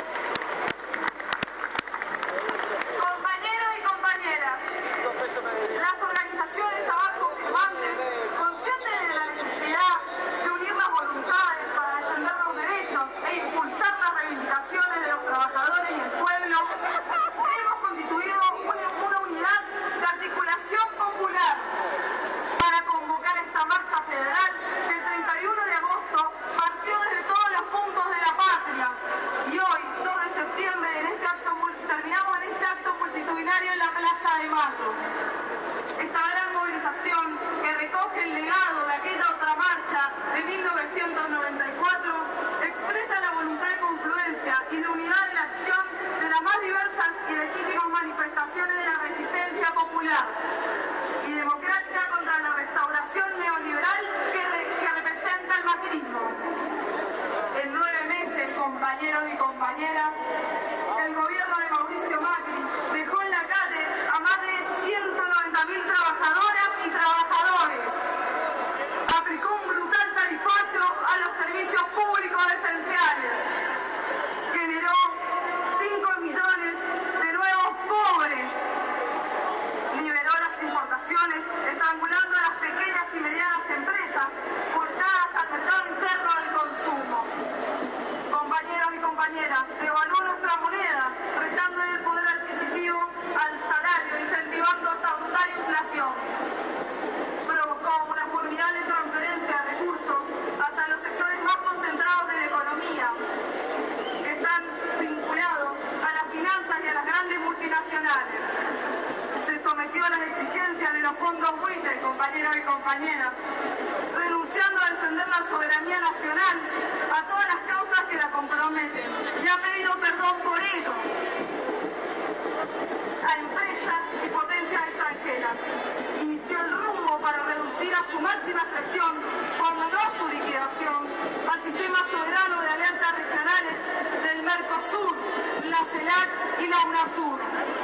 Compañeros y compañeras, las organizaciones abajo firmantes, conscientes de la necesidad de unir las voluntades para defender los derechos e impulsar las reivindicaciones de los trabajadores y el pueblo, hemos constituido una unidad de articulación popular para convocar esta marcha federal que el 31 de agosto partió desde todos los puntos de la patria y hoy, 2 de septiembre, terminamos en este acto multitudinario en la Plaza de Mayo. Esta gran movilización que recoge el legado de aquella otra marcha de 1994 expresa la voluntad de confluencia y de unidad en la acción de las más diversas y legítimas manifestaciones de la resistencia popular y democrática contra la restauración neoliberal que representa el macrismo. En 9 meses, compañeros y compañeras, el gobierno de Mauricio Macri dejó en la calle a más de 100 multinacionales. Se sometió a las exigencias de los fondos buitres, compañeros y compañeras, renunciando a defender la soberanía nacional, a todas las causas que la comprometen, y ha pedido perdón por ello a empresas y potencias extranjeras. Inició el rumbo para reducir a su máxima expresión, cuando no su liquidación, al sistema soberano de alianzas regionales del Mercosur, la CELAC y la UNASUR,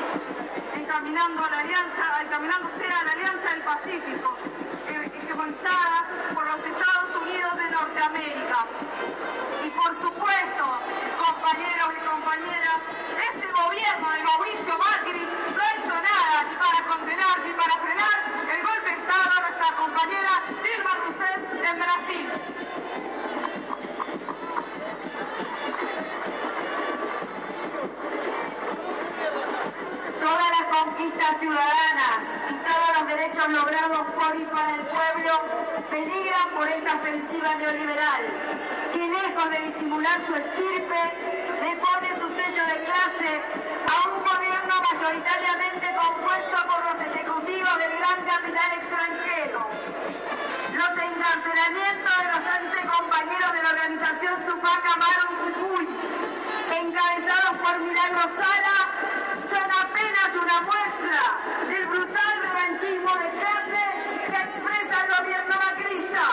encaminándose a la Alianza del Pacífico, hegemonizada por los Estados Unidos de Norteamérica. Y por supuesto, compañeros y compañeras, este gobierno de Mauricio Macri no ha hecho nada ni para condenar ni para frenar el golpe de Estado a nuestra compañera Dilma Rousseff en Brasil. Todas las conquistas ciudadanas y todos los derechos logrados por y para el pueblo peligran por esta ofensiva neoliberal, que lejos de disimular su estirpe, le pone su sello de clase a un gobierno mayoritariamente compuesto por los ejecutivos del gran capital extranjero. Los encarcelamientos de los 11 compañeros de la organización Tupac Amaru en Jujuy, encabezados por Milagro Sala, son apenas una muestra del brutal revanchismo de clase que expresa el gobierno macrista.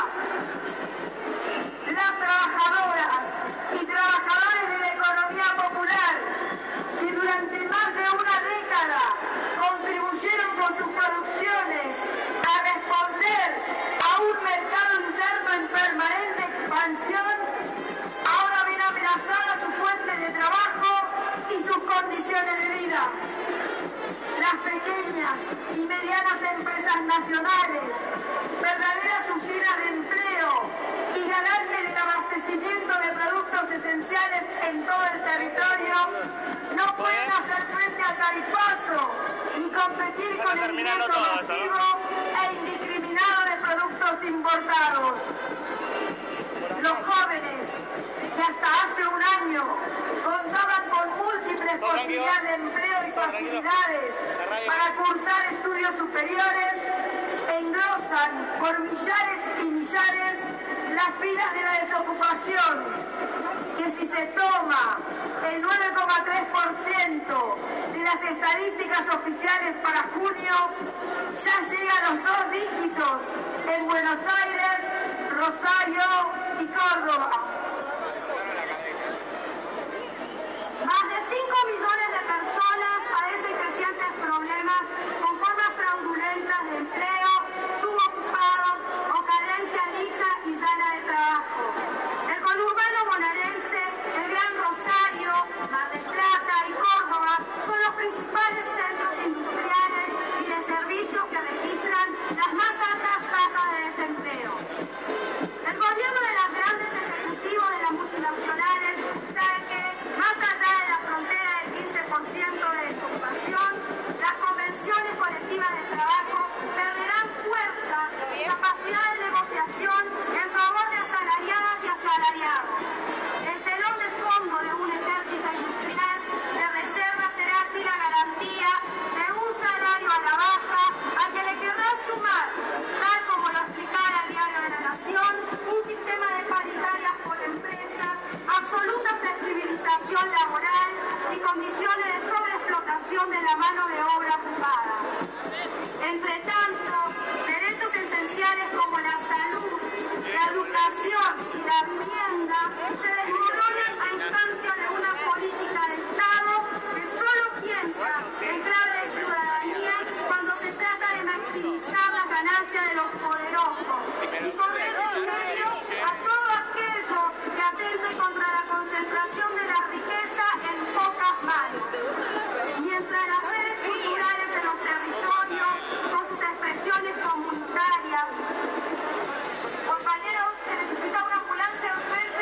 Las trabajadoras y trabajadores de la economía popular, que durante más de una década contribuyeron con sus producciones a responder a un mercado interno en permanente expansión, ahora ven amenazadas sus fuentes de trabajo y sus condiciones de vida. Las pequeñas y medianas empresas nacionales, verdaderas usinas de empleo y garantes del abastecimiento de productos esenciales en todo el territorio, no pueden hacer frente al tarifazo ni competir con el ingreso masivo e indiscriminado de productos importados. Los jóvenes que hasta hace un año contaban con múltiples posibilidades de empleo y facilidades para cursar estudios superiores, engrosan por millares y millares las filas de la desocupación, que si se toma el 9,3% de las estadísticas oficiales para junio, ya llega a los 2 dígitos en Buenos Aires, Rosario y Córdoba. Más de 5 millones de personas padecen crecientes problemas con formas fraudulentas de empleo, subocupados o carencia lisa y llana de trabajo. El conurbano bonaerense, el Gran Rosario, Mar del Plata y Córdoba son los principales centros industriales y de servicios que registran las más altas tasas de desempleo. El gobierno de las grandes ejecutivos de las multinacionales sabe que, más allá de la frontera del 15% de desocupación, las convenciones colectivas de trabajo perderán fuerza y capacidad de negociación en favor de asalariadas y asalariados. El telón de fondo de un ejército industrial de reserva será así la garantía de un salario a la baja al que le querrán sumar, tal como lo explicara el Diario de la Nación, un sistema de paritarias por empresa, absoluta flexibilización laboral y condiciones de sobreexplotación de la mano de obra ocupada. Entre tanto, derechos esenciales como la salud, la educación y la vivienda se desmoronan a instancia de una política de Estado que solo piensa en clave de ciudadanía cuando se trata de maximizar las ganancias de los poderosos y correr en medio a todo aquello que atente contra la concentración de la riqueza en pocas manos. Mientras las redes culturales en los territorios, con sus expresiones comunitarias, compañeros, que necesita una ambulancia urgente.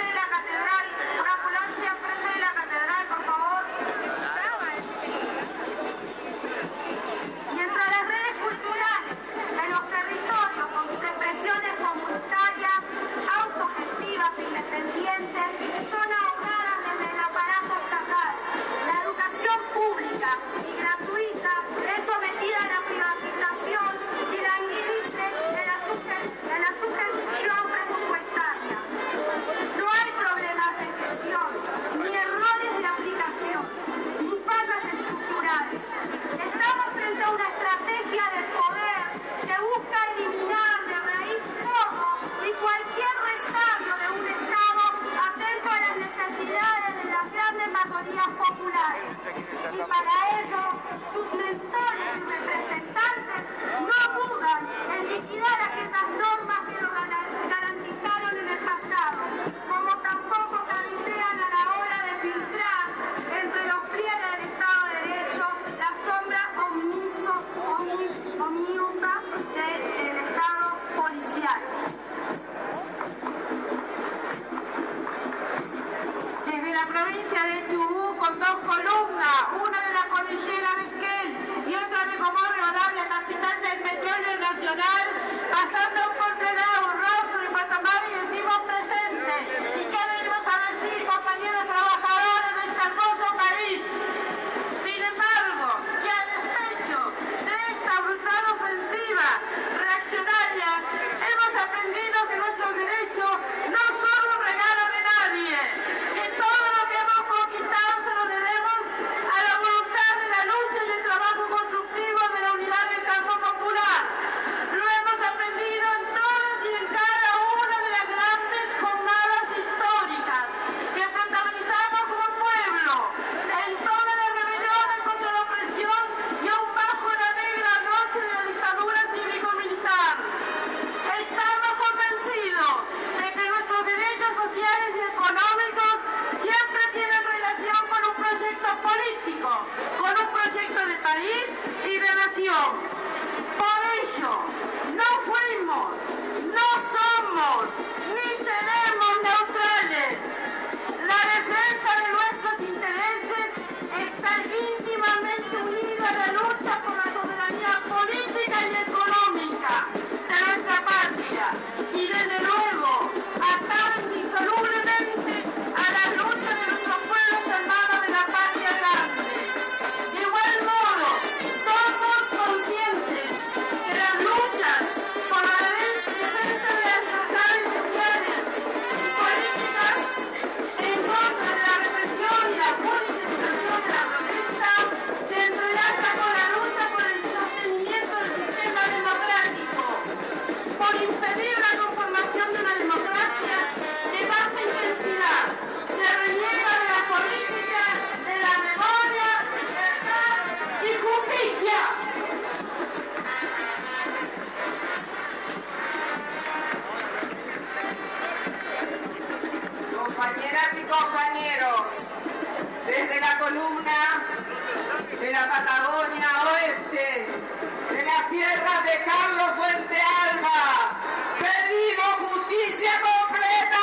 la Patagonia Oeste, de las tierras de Carlos Fuente Alba, pedimos justicia completa.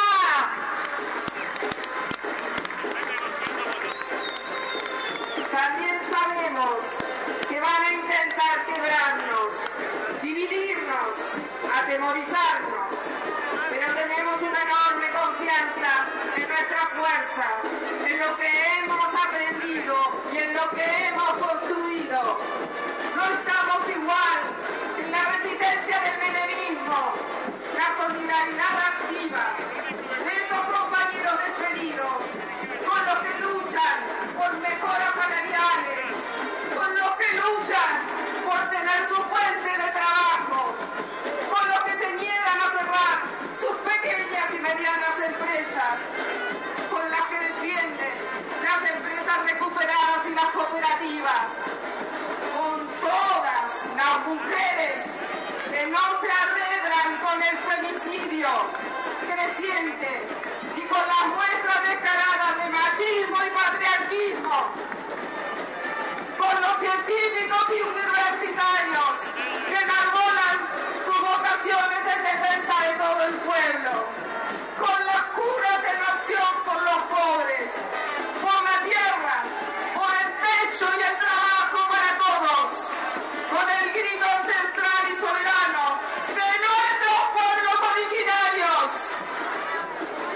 También sabemos que van a intentar quebrarnos, dividirnos, atemorizarnos, pero tenemos una enorme confianza en nuestras fuerzas, en lo que hemos aprendido y en lo que hemos construido. No estamos igual en la resistencia del menemismo, la solidaridad activa de esos compañeros despedidos, con los que luchan por mejoras salariales, con los que luchan por tener su fuente de trabajo, con los que se niegan a cerrar sus pequeñas y medianas empresas, con las que defienden las empresas recuperadas y las cooperativas, con todas las mujeres que no se arredran con el femicidio creciente y con las muestras descaradas de machismo y patriarquismo, con los científicos y universitarios que enarbolan sus vocaciones en defensa de todo el pueblo, con las curas en opción por los pobres, por la tierra, por el techo y el trabajo para todos, con el grito ancestral y soberano de nuestros pueblos originarios.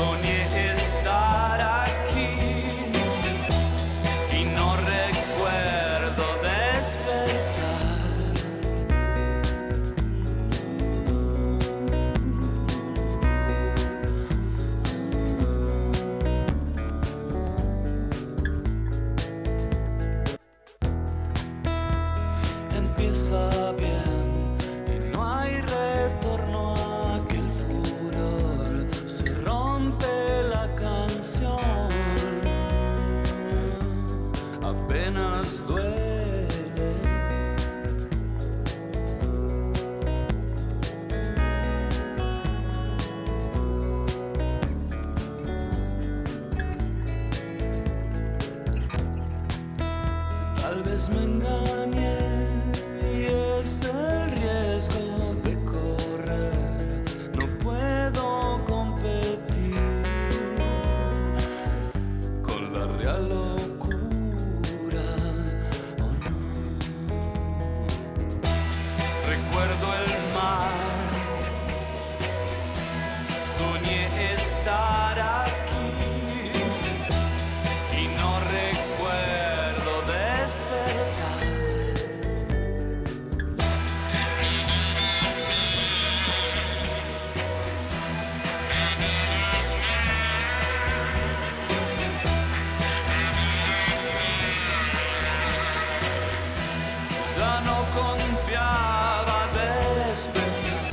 Soñé estar aquí y no recuerdo despertar. Empieza bien y no hay retorno a aquel furor. Se rompe la canción, apenas duele. Tal vez me engañé y es el riesgo de correr. No puedo competir con la real locura, ¿o no? Recuerdo el mar, soñé estar aquí y no recuerdo despertar. Ya no confiaba despertar.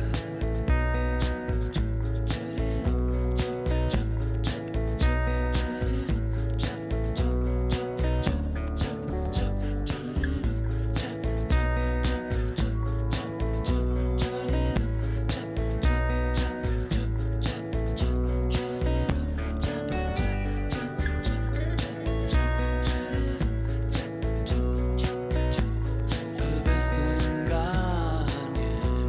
Tal vez engañe.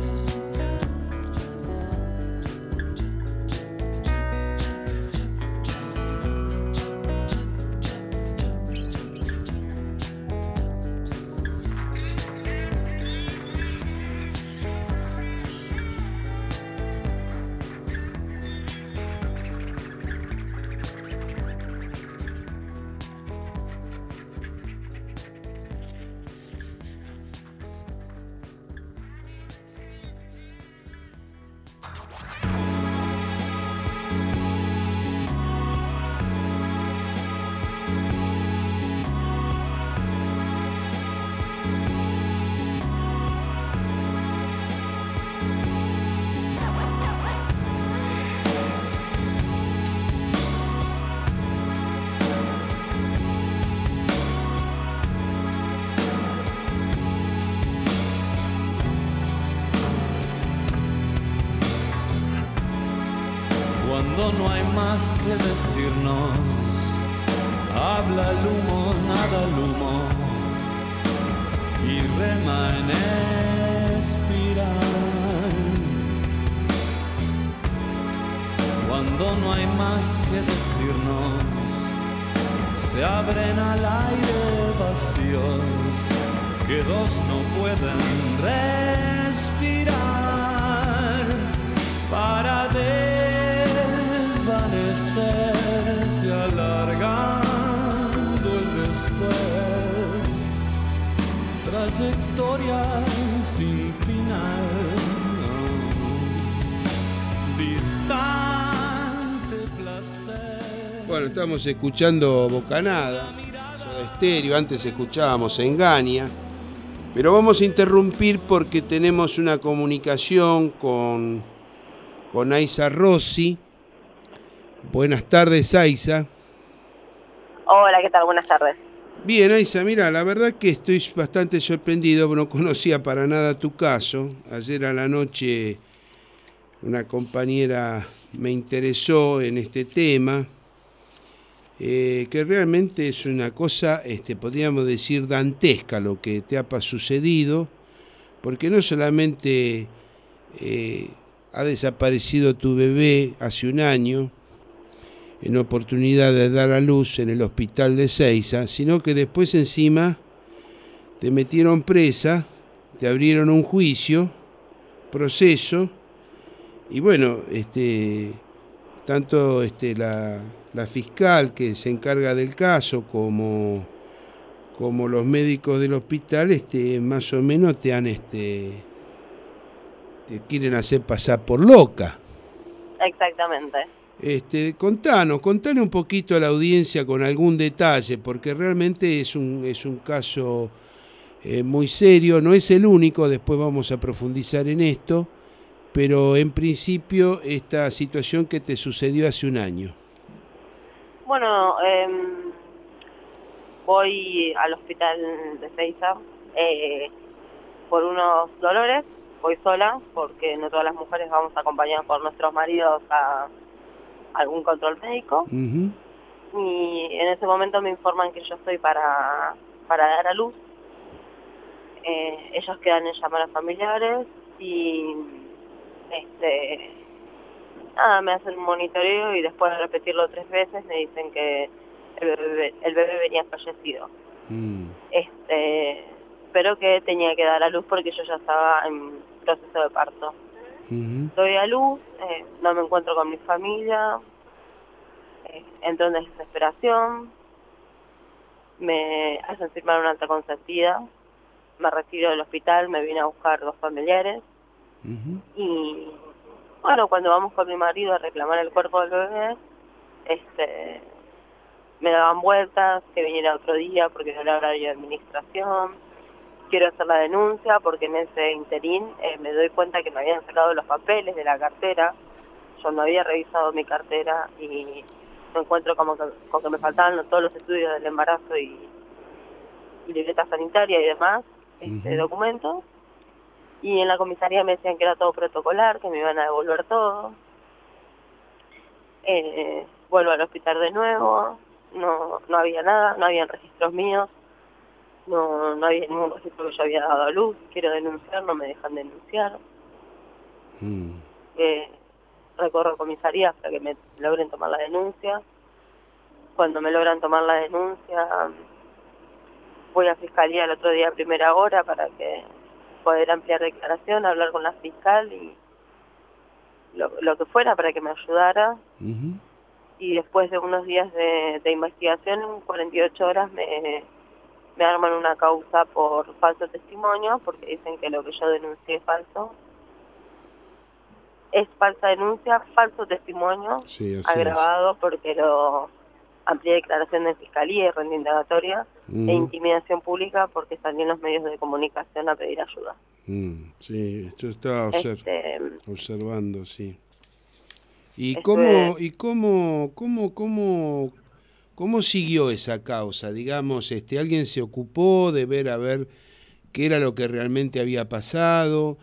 Cuando no hay más que decirnos, habla el humo, nada el humo y rema en espiral. Cuando no hay más que decirnos, se abren al aire vacíos que dos no pueden respirar para desvanecerse alargando el después, trayectoria sin final, distante placer. Bueno, estamos escuchando Bocanada, Soda Stereo, antes escuchábamos Engaña, pero vamos a interrumpir porque tenemos una comunicación con Aiza Rossi. Buenas tardes, Aiza. Hola, ¿qué tal? Buenas tardes. Bien, Aiza, mira, la verdad que estoy bastante sorprendido, no conocía para nada tu caso. Ayer a la noche una compañera me interesó en este tema, que realmente es una cosa, podríamos decir, dantesca lo que te ha sucedido, porque no solamente ha desaparecido tu bebé hace un año, en oportunidad de dar a luz en el hospital de Ezeiza, sino que después encima te metieron presa, te abrieron un juicio, proceso, y bueno, tanto la fiscal que se encarga del caso como los médicos del hospital, más o menos te quieren hacer pasar por loca. Exactamente. Contale un poquito a la audiencia con algún detalle, porque realmente es un caso muy serio, no es el único, después vamos a profundizar en esto, pero en principio esta situación que te sucedió hace un año. Bueno, voy al hospital de Seiza por unos dolores, voy sola, porque no todas las mujeres vamos acompañadas por nuestros maridos a algún control médico. Uh-huh. Y en ese momento me informan que yo estoy para dar a luz. Ellos quedan en llamar a familiares y me hacen un monitoreo y después de repetirlo 3 veces me dicen que el bebé venía fallecido. Pero que tenía que dar a luz porque yo ya estaba en proceso de parto. Uh-huh. Doy a luz, no me encuentro con mi familia, entro en desesperación, me hacen firmar una alta consentida, me retiro del hospital, me vine a buscar 2 familiares. Uh-huh. Y bueno, cuando vamos con mi marido a reclamar el cuerpo del bebé, me daban vueltas, que viniera otro día porque no era horario de administración. Quiero hacer la denuncia porque en ese interín me doy cuenta que me habían sacado los papeles de la cartera. Yo no había revisado mi cartera y me encuentro con que me faltaban todos los estudios del embarazo y libreta sanitaria y demás, Uh-huh. documentos. Y en la comisaría me decían que era todo protocolar, que me iban a devolver todo. Vuelvo al hospital de nuevo, no había nada, no habían registros míos, no había ningún registro que yo había dado a luz. Quiero denunciar, no me dejan denunciar. Recorro a comisaría para que me logren tomar la denuncia. Cuando me logran tomar la denuncia, voy a fiscalía el otro día a primera hora para que poder ampliar declaración, hablar con la fiscal y lo que fuera para que me ayudara. Uh-huh. Y después de unos días de investigación, en 48 horas me arman una causa por falso testimonio, porque dicen que lo que yo denuncié es falso. Es falsa denuncia, falso testimonio, Sí, así agravado porque lo amplié declaración de fiscalía y ronda indagatoria, Uh-huh. e intimidación pública porque salí en los medios de comunicación a pedir ayuda. Sí, esto estaba observando, sí. ¿Y cómo siguió esa causa? Digamos, ¿alguien se ocupó de ver a ver qué era lo que realmente había pasado?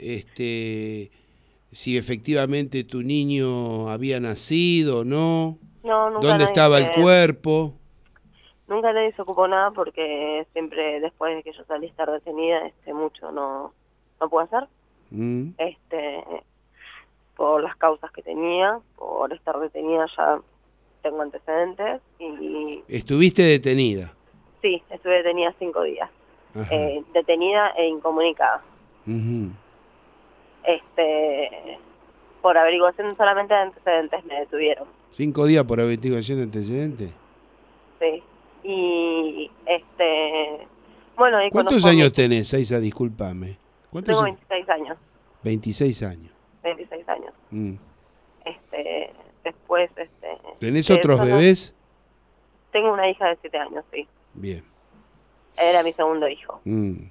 Si efectivamente tu niño había nacido o no. No, nunca ¿Dónde estaba el cuerpo? Nunca nadie se ocupó nada porque siempre después de que yo salí a estar detenida, mucho no pude hacer. Por las causas que tenía, por estar detenida ya tengo antecedentes y... ¿Estuviste detenida? Sí, estuve detenida 5 días. Ajá. Detenida e incomunicada. Uh-huh. Por averiguación solamente de antecedentes me detuvieron. 5 días por averiguación de antecedentes. Sí. Y bueno, ahí ¿Cuántos años tenés, Seiza? Discúlpame. Tengo 26 años. 26 años. 26 años. Después, ¿tenés otros bebés? Tengo una hija de 7 años, sí. Bien. Era mi segundo hijo.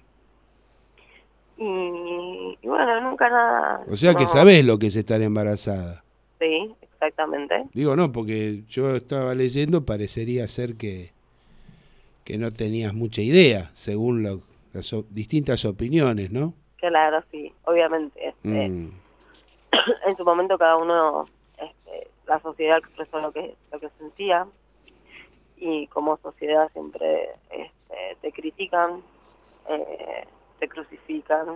Y bueno, nunca nada... O sea que sabés lo que es estar embarazada. Sí, exactamente. Digo, no, porque yo estaba leyendo, parecería ser que no tenías mucha idea, según las distintas opiniones, ¿no? Claro, sí, obviamente. En su momento cada uno, la sociedad expresó lo que sentía, y como sociedad siempre te critican, te crucifican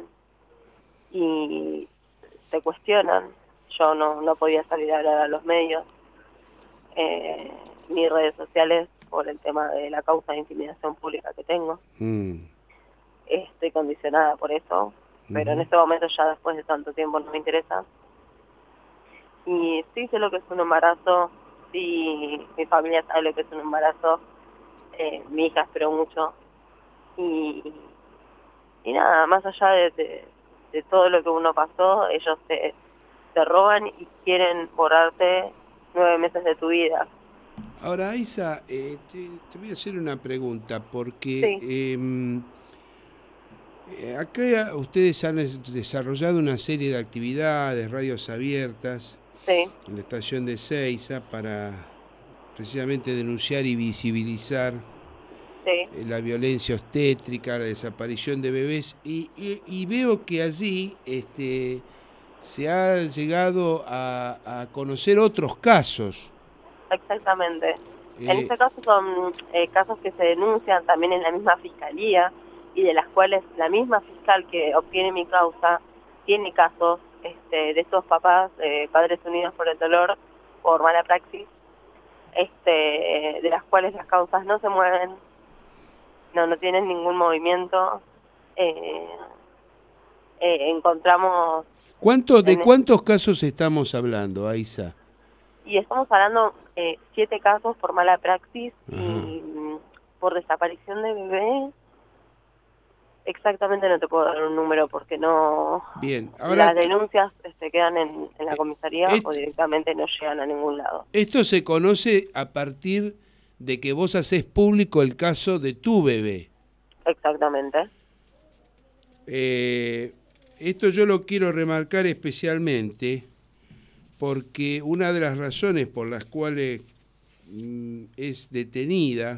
y te cuestionan. Yo no podía salir a hablar a los medios, ni redes sociales, por el tema de la causa de intimidación pública que tengo. Estoy condicionada por eso, pero en este momento ya después de tanto tiempo no me interesa. Y sí sé lo que es un embarazo, sí, mi familia sabe lo que es un embarazo, mi hija esperó mucho. Y, y nada, más allá de todo lo que uno pasó, ellos te roban y quieren borrarte 9 meses de tu vida. Ahora, Isa, te voy a hacer una pregunta, porque Sí, acá ustedes han desarrollado una serie de actividades, radios abiertas, sí, en la estación de Seiza, para precisamente denunciar y visibilizar sí. la violencia obstétrica, la desaparición de bebés, y veo que allí se ha llegado a conocer otros casos. Exactamente. En Eh, este caso son casos que se denuncian también en la misma fiscalía y de las cuales la misma fiscal que obtiene mi causa tiene casos de estos papás, Padres Unidos por el Dolor, por mala praxis, de las cuales las causas no se mueven, no tienen ningún movimiento. Eh, Encontramos ¿De en cuántos casos estamos hablando, Aiza? y estamos hablando 7 casos por mala praxis Ajá. y por desaparición de bebé. Exactamente no te puedo dar un número porque no. Bien, ahora Las denuncias quedan en la comisaría o est- directamente no llegan a ningún lado. esto se conoce a partir de que vos hacés público el caso de tu bebé. Exactamente. Esto yo lo quiero remarcar especialmente porque una de las razones por las cuales es detenida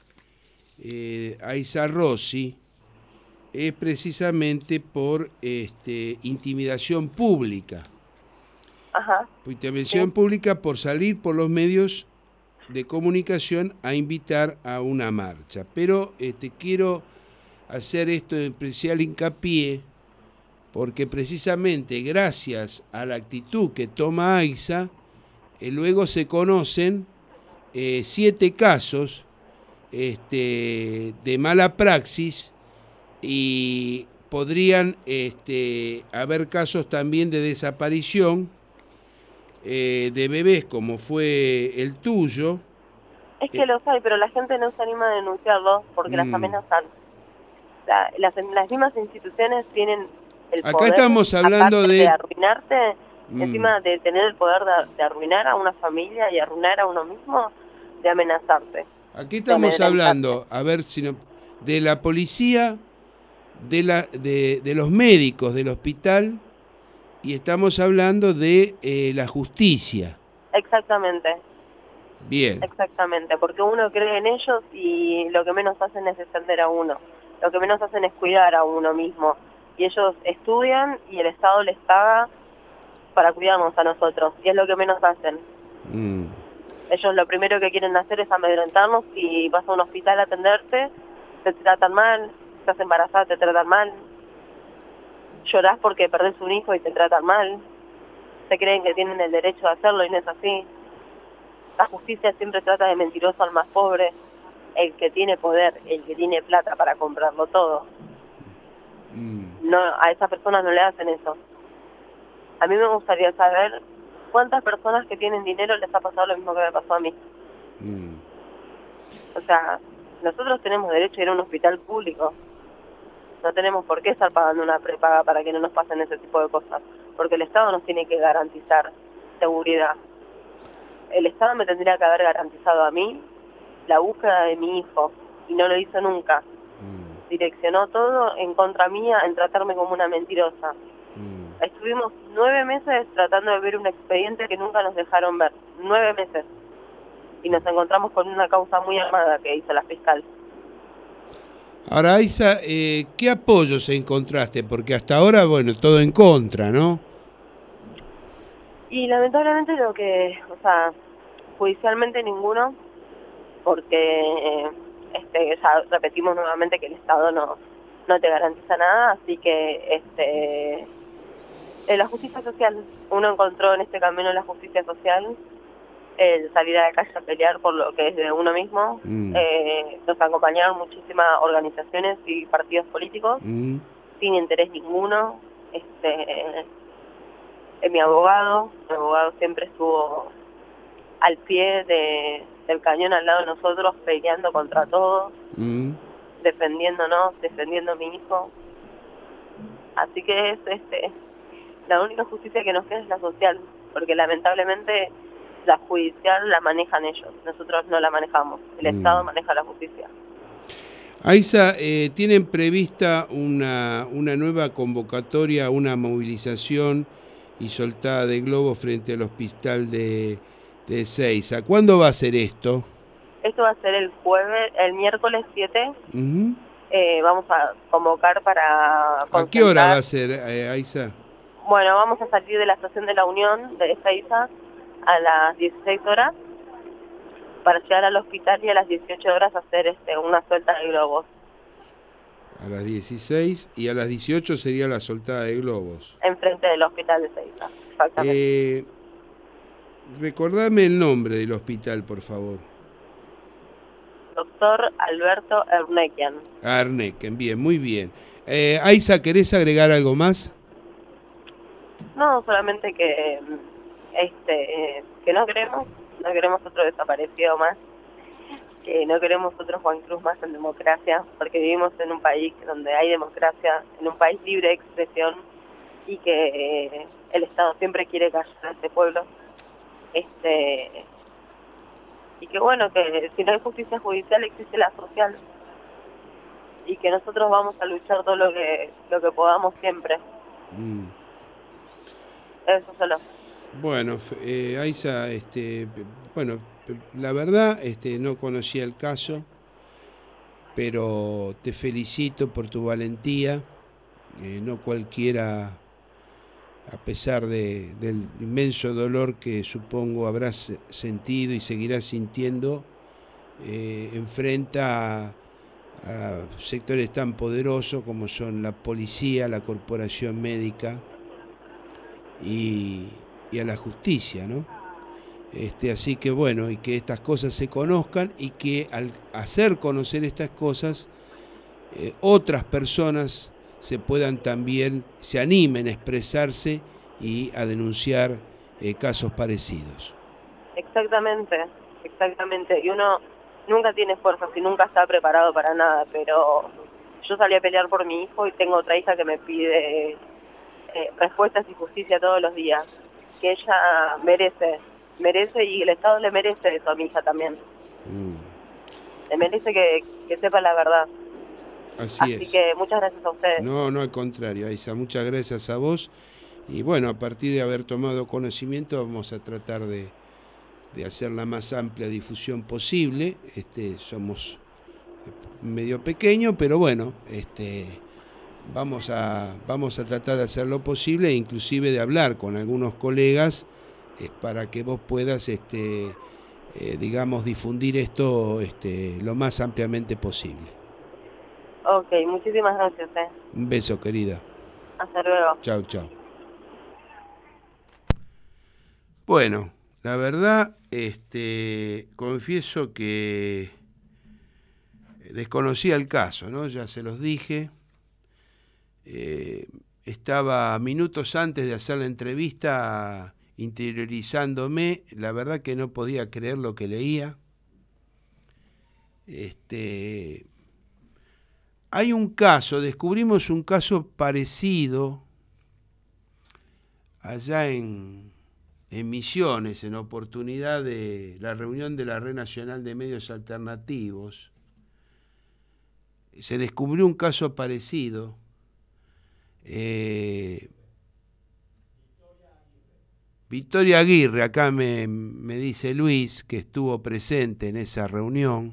Aiza Rossi es precisamente por intimidación pública. Ajá. Intimidación Sí. pública por salir por los medios de comunicación a invitar a una marcha. Pero quiero hacer esto en especial hincapié porque precisamente gracias a la actitud que toma Aiza, luego se conocen 7 casos de mala praxis y podrían haber casos también de desaparición de bebés como fue el tuyo. Es que los hay, pero la gente no se anima a denunciarlos porque las amenazan. O sea, las mismas instituciones tienen el Acá poder, estamos hablando aparte de arruinarte, encima de tener el poder de arruinar a una familia y arruinar a uno mismo, de amenazarte. Aquí estamos hablando, a ver si no, de la policía, de los médicos del hospital y estamos hablando de la justicia. Exactamente. Bien. Exactamente, porque uno cree en ellos y lo que menos hacen es defender a uno. Lo que menos hacen es cuidar a uno mismo. Y ellos estudian y el Estado les paga para cuidarnos a nosotros. Y es lo que menos hacen. Ellos lo primero que quieren hacer es amedrentarnos y vas a un hospital a atenderte, te tratan mal, estás embarazada, te tratan mal. Llorás porque perdés un hijo y te tratan mal. Se creen que tienen el derecho de hacerlo y no es así. La justicia siempre trata de mentiroso al más pobre, el que tiene poder, el que tiene plata para comprarlo todo. No, a esas personas no le hacen eso. A mí me gustaría saber cuántas personas que tienen dinero les ha pasado lo mismo que me pasó a mí. O sea, nosotros tenemos derecho a ir a un hospital público. No tenemos por qué estar pagando una prepaga para que no nos pasen ese tipo de cosas. Porque el Estado nos tiene que garantizar seguridad. El Estado me tendría que haber garantizado a mí la búsqueda de mi hijo. Y no lo hizo nunca. Direccionó todo en contra mía, en tratarme como una mentirosa. Estuvimos 9 meses tratando de ver un expediente que nunca nos dejaron ver. 9 meses. Y nos encontramos con una causa muy armada que hizo la fiscal. Ahora, Aiza, ¿qué apoyos encontraste? Porque hasta ahora, bueno, todo en contra, ¿no? Y lamentablemente judicialmente ninguno, porque ya repetimos nuevamente que el Estado no te garantiza nada, así que la justicia social, uno encontró en este camino la justicia social, el salir a la calle a pelear por lo que es de uno mismo. Nos acompañaron muchísimas organizaciones y partidos políticos sin interés ninguno. Mi abogado siempre estuvo al pie del cañón al lado de nosotros, peleando contra todos, defendiéndonos, defendiendo a mi hijo. Así que es la única justicia que nos queda es la social, porque lamentablemente la judicial la manejan ellos, nosotros no la manejamos, el Estado maneja la justicia. Aiza, ¿tienen prevista una nueva convocatoria, una movilización y soltada de globos frente al hospital de Ezeiza? ¿Cuándo va a ser esto? Esto va a ser el miércoles 7. Vamos a convocar para concentrar. ¿A qué hora va a ser, Aiza? Bueno, vamos a salir de la estación de la Unión de Ezeiza a las 16 horas para llegar al hospital y a las 18 horas hacer una suelta de globos. A las 16 y a las 18 sería la soltada de globos. Enfrente del hospital de Ezeiza, exactamente. Recordame el nombre del hospital, por favor. Doctor Alberto Ernequian. Ernequian, bien, muy bien. Aiza, ¿querés agregar algo más? No, solamente que no queremos otro desaparecido más, que no queremos otro Juan Cruz más en democracia, porque vivimos en un país donde hay democracia, en un país libre de expresión, y que el Estado siempre quiere callar a este pueblo. Y que bueno, que si no hay justicia judicial existe la social, y que nosotros vamos a luchar todo lo que podamos siempre. Eso solo. Bueno, Aiza, bueno, la verdad no conocía el caso, pero te felicito por tu valentía. No cualquiera, a pesar del inmenso dolor que supongo habrás sentido y seguirás sintiendo, enfrenta a sectores tan poderosos como son la policía, la corporación médica y a la justicia, ¿no? Así que bueno, y que estas cosas se conozcan y que al hacer conocer estas cosas, otras personas se animen a expresarse y a denunciar casos parecidos. Exactamente. Y uno nunca tiene fuerzas y nunca está preparado para nada, pero yo salí a pelear por mi hijo y tengo otra hija que me pide respuestas y justicia todos los días, que ella merece y el Estado le merece eso a mi hija también. Le merece que sepa la verdad. Así es. Que muchas gracias a ustedes. No, al contrario, Aiza, muchas gracias a vos. Y bueno, a partir de haber tomado conocimiento vamos a tratar de hacer la más amplia difusión posible. Somos medio pequeño, pero bueno, vamos a tratar de hacer lo posible e inclusive de hablar con algunos colegas para que vos puedas, digamos, difundir esto lo más ampliamente posible. Ok, muchísimas gracias. Un beso, querida. Hasta luego. Chau. Bueno, la verdad, confieso que desconocía el caso, ¿no? Ya se los dije. Estaba minutos antes de hacer la entrevista interiorizándome. La verdad que no podía creer lo que leía. Hay un caso, descubrimos un caso parecido allá en Misiones, en oportunidad de la reunión de la Red Nacional de Medios Alternativos. Se descubrió un caso parecido. Victoria Aguirre, acá me dice Luis, que estuvo presente en esa reunión,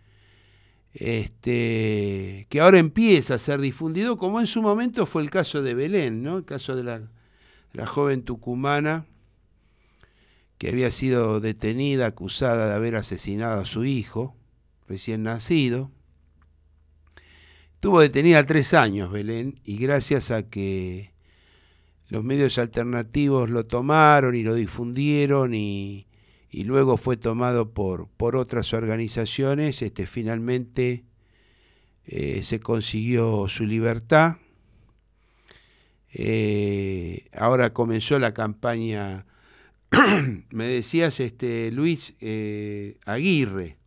que ahora empieza a ser difundido, como en su momento fue el caso de Belén, ¿no? El caso de la joven tucumana que había sido detenida, acusada de haber asesinado a su hijo recién nacido. Estuvo detenida 3 años Belén, y gracias a que los medios alternativos lo tomaron y lo difundieron y luego fue tomado por otras organizaciones, finalmente se consiguió su libertad. Ahora comenzó la campaña, me decías, Luis Aguirre.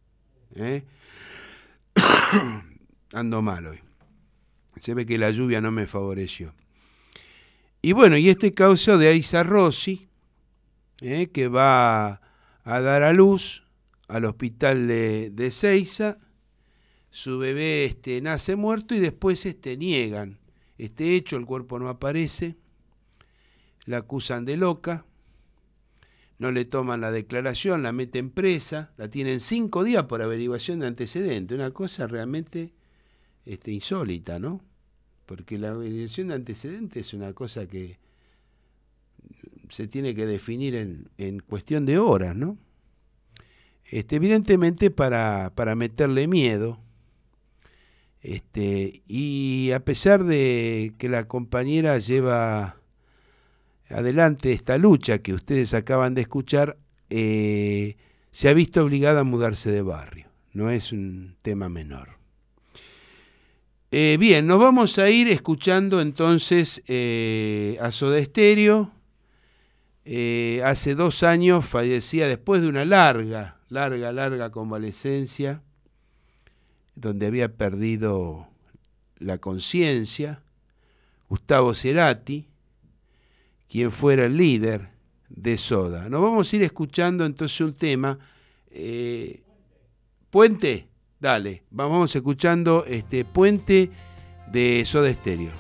Ando mal hoy. Se ve que la lluvia no me favoreció. Y bueno, y este caso de Aiza Rossi, que va a dar a luz al hospital de Ezeiza. Su bebé nace muerto y después niegan este hecho, el cuerpo no aparece, la acusan de loca, no le toman la declaración, la meten presa, la tienen 5 días por averiguación de antecedentes, una cosa realmente insólita, ¿no? Porque la averiguación de antecedentes es una cosa que se tiene que definir en cuestión de horas, ¿no? Evidentemente para meterle miedo, y a pesar de que la compañera lleva adelante esta lucha que ustedes acaban de escuchar, se ha visto obligada a mudarse de barrio. No es un tema menor. Bien, nos vamos a ir escuchando entonces a Soda Stereo. Hace 2 años fallecía después de una larga convalecencia, donde había perdido la conciencia, Gustavo Cerati, quien fuera el líder de Soda. Nos vamos a ir escuchando entonces un tema. Puente, dale, vamos escuchando Puente de Soda Stereo.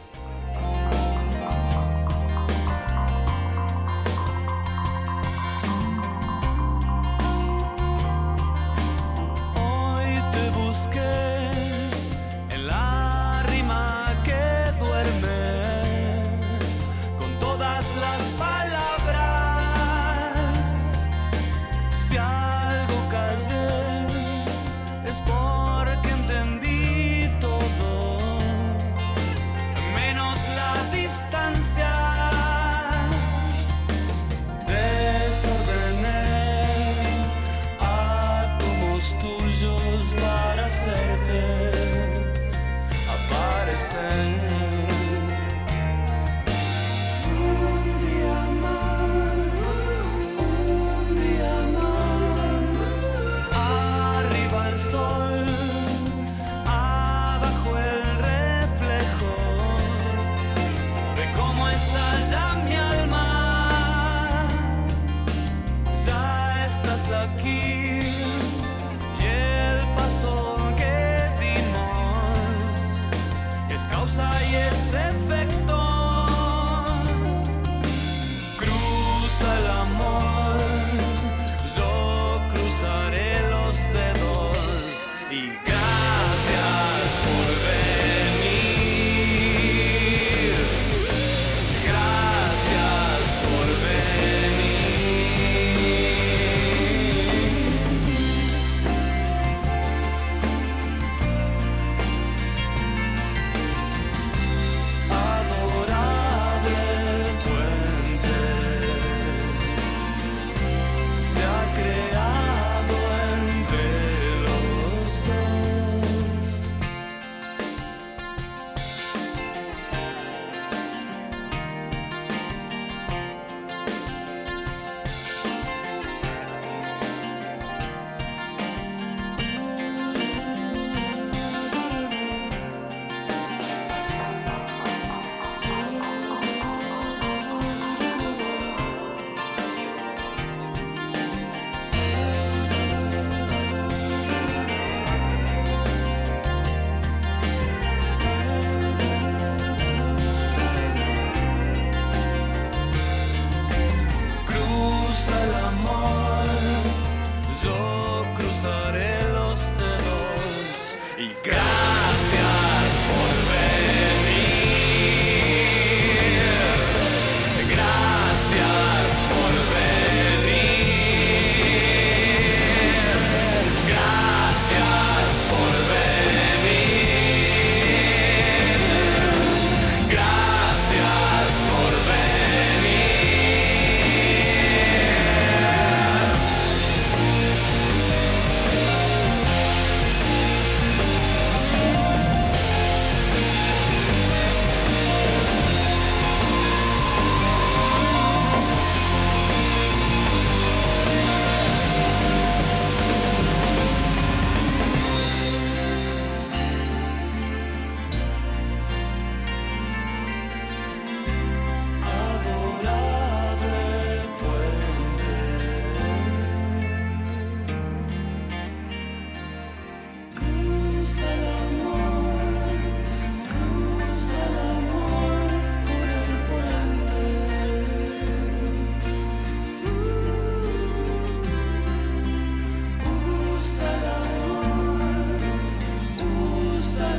usar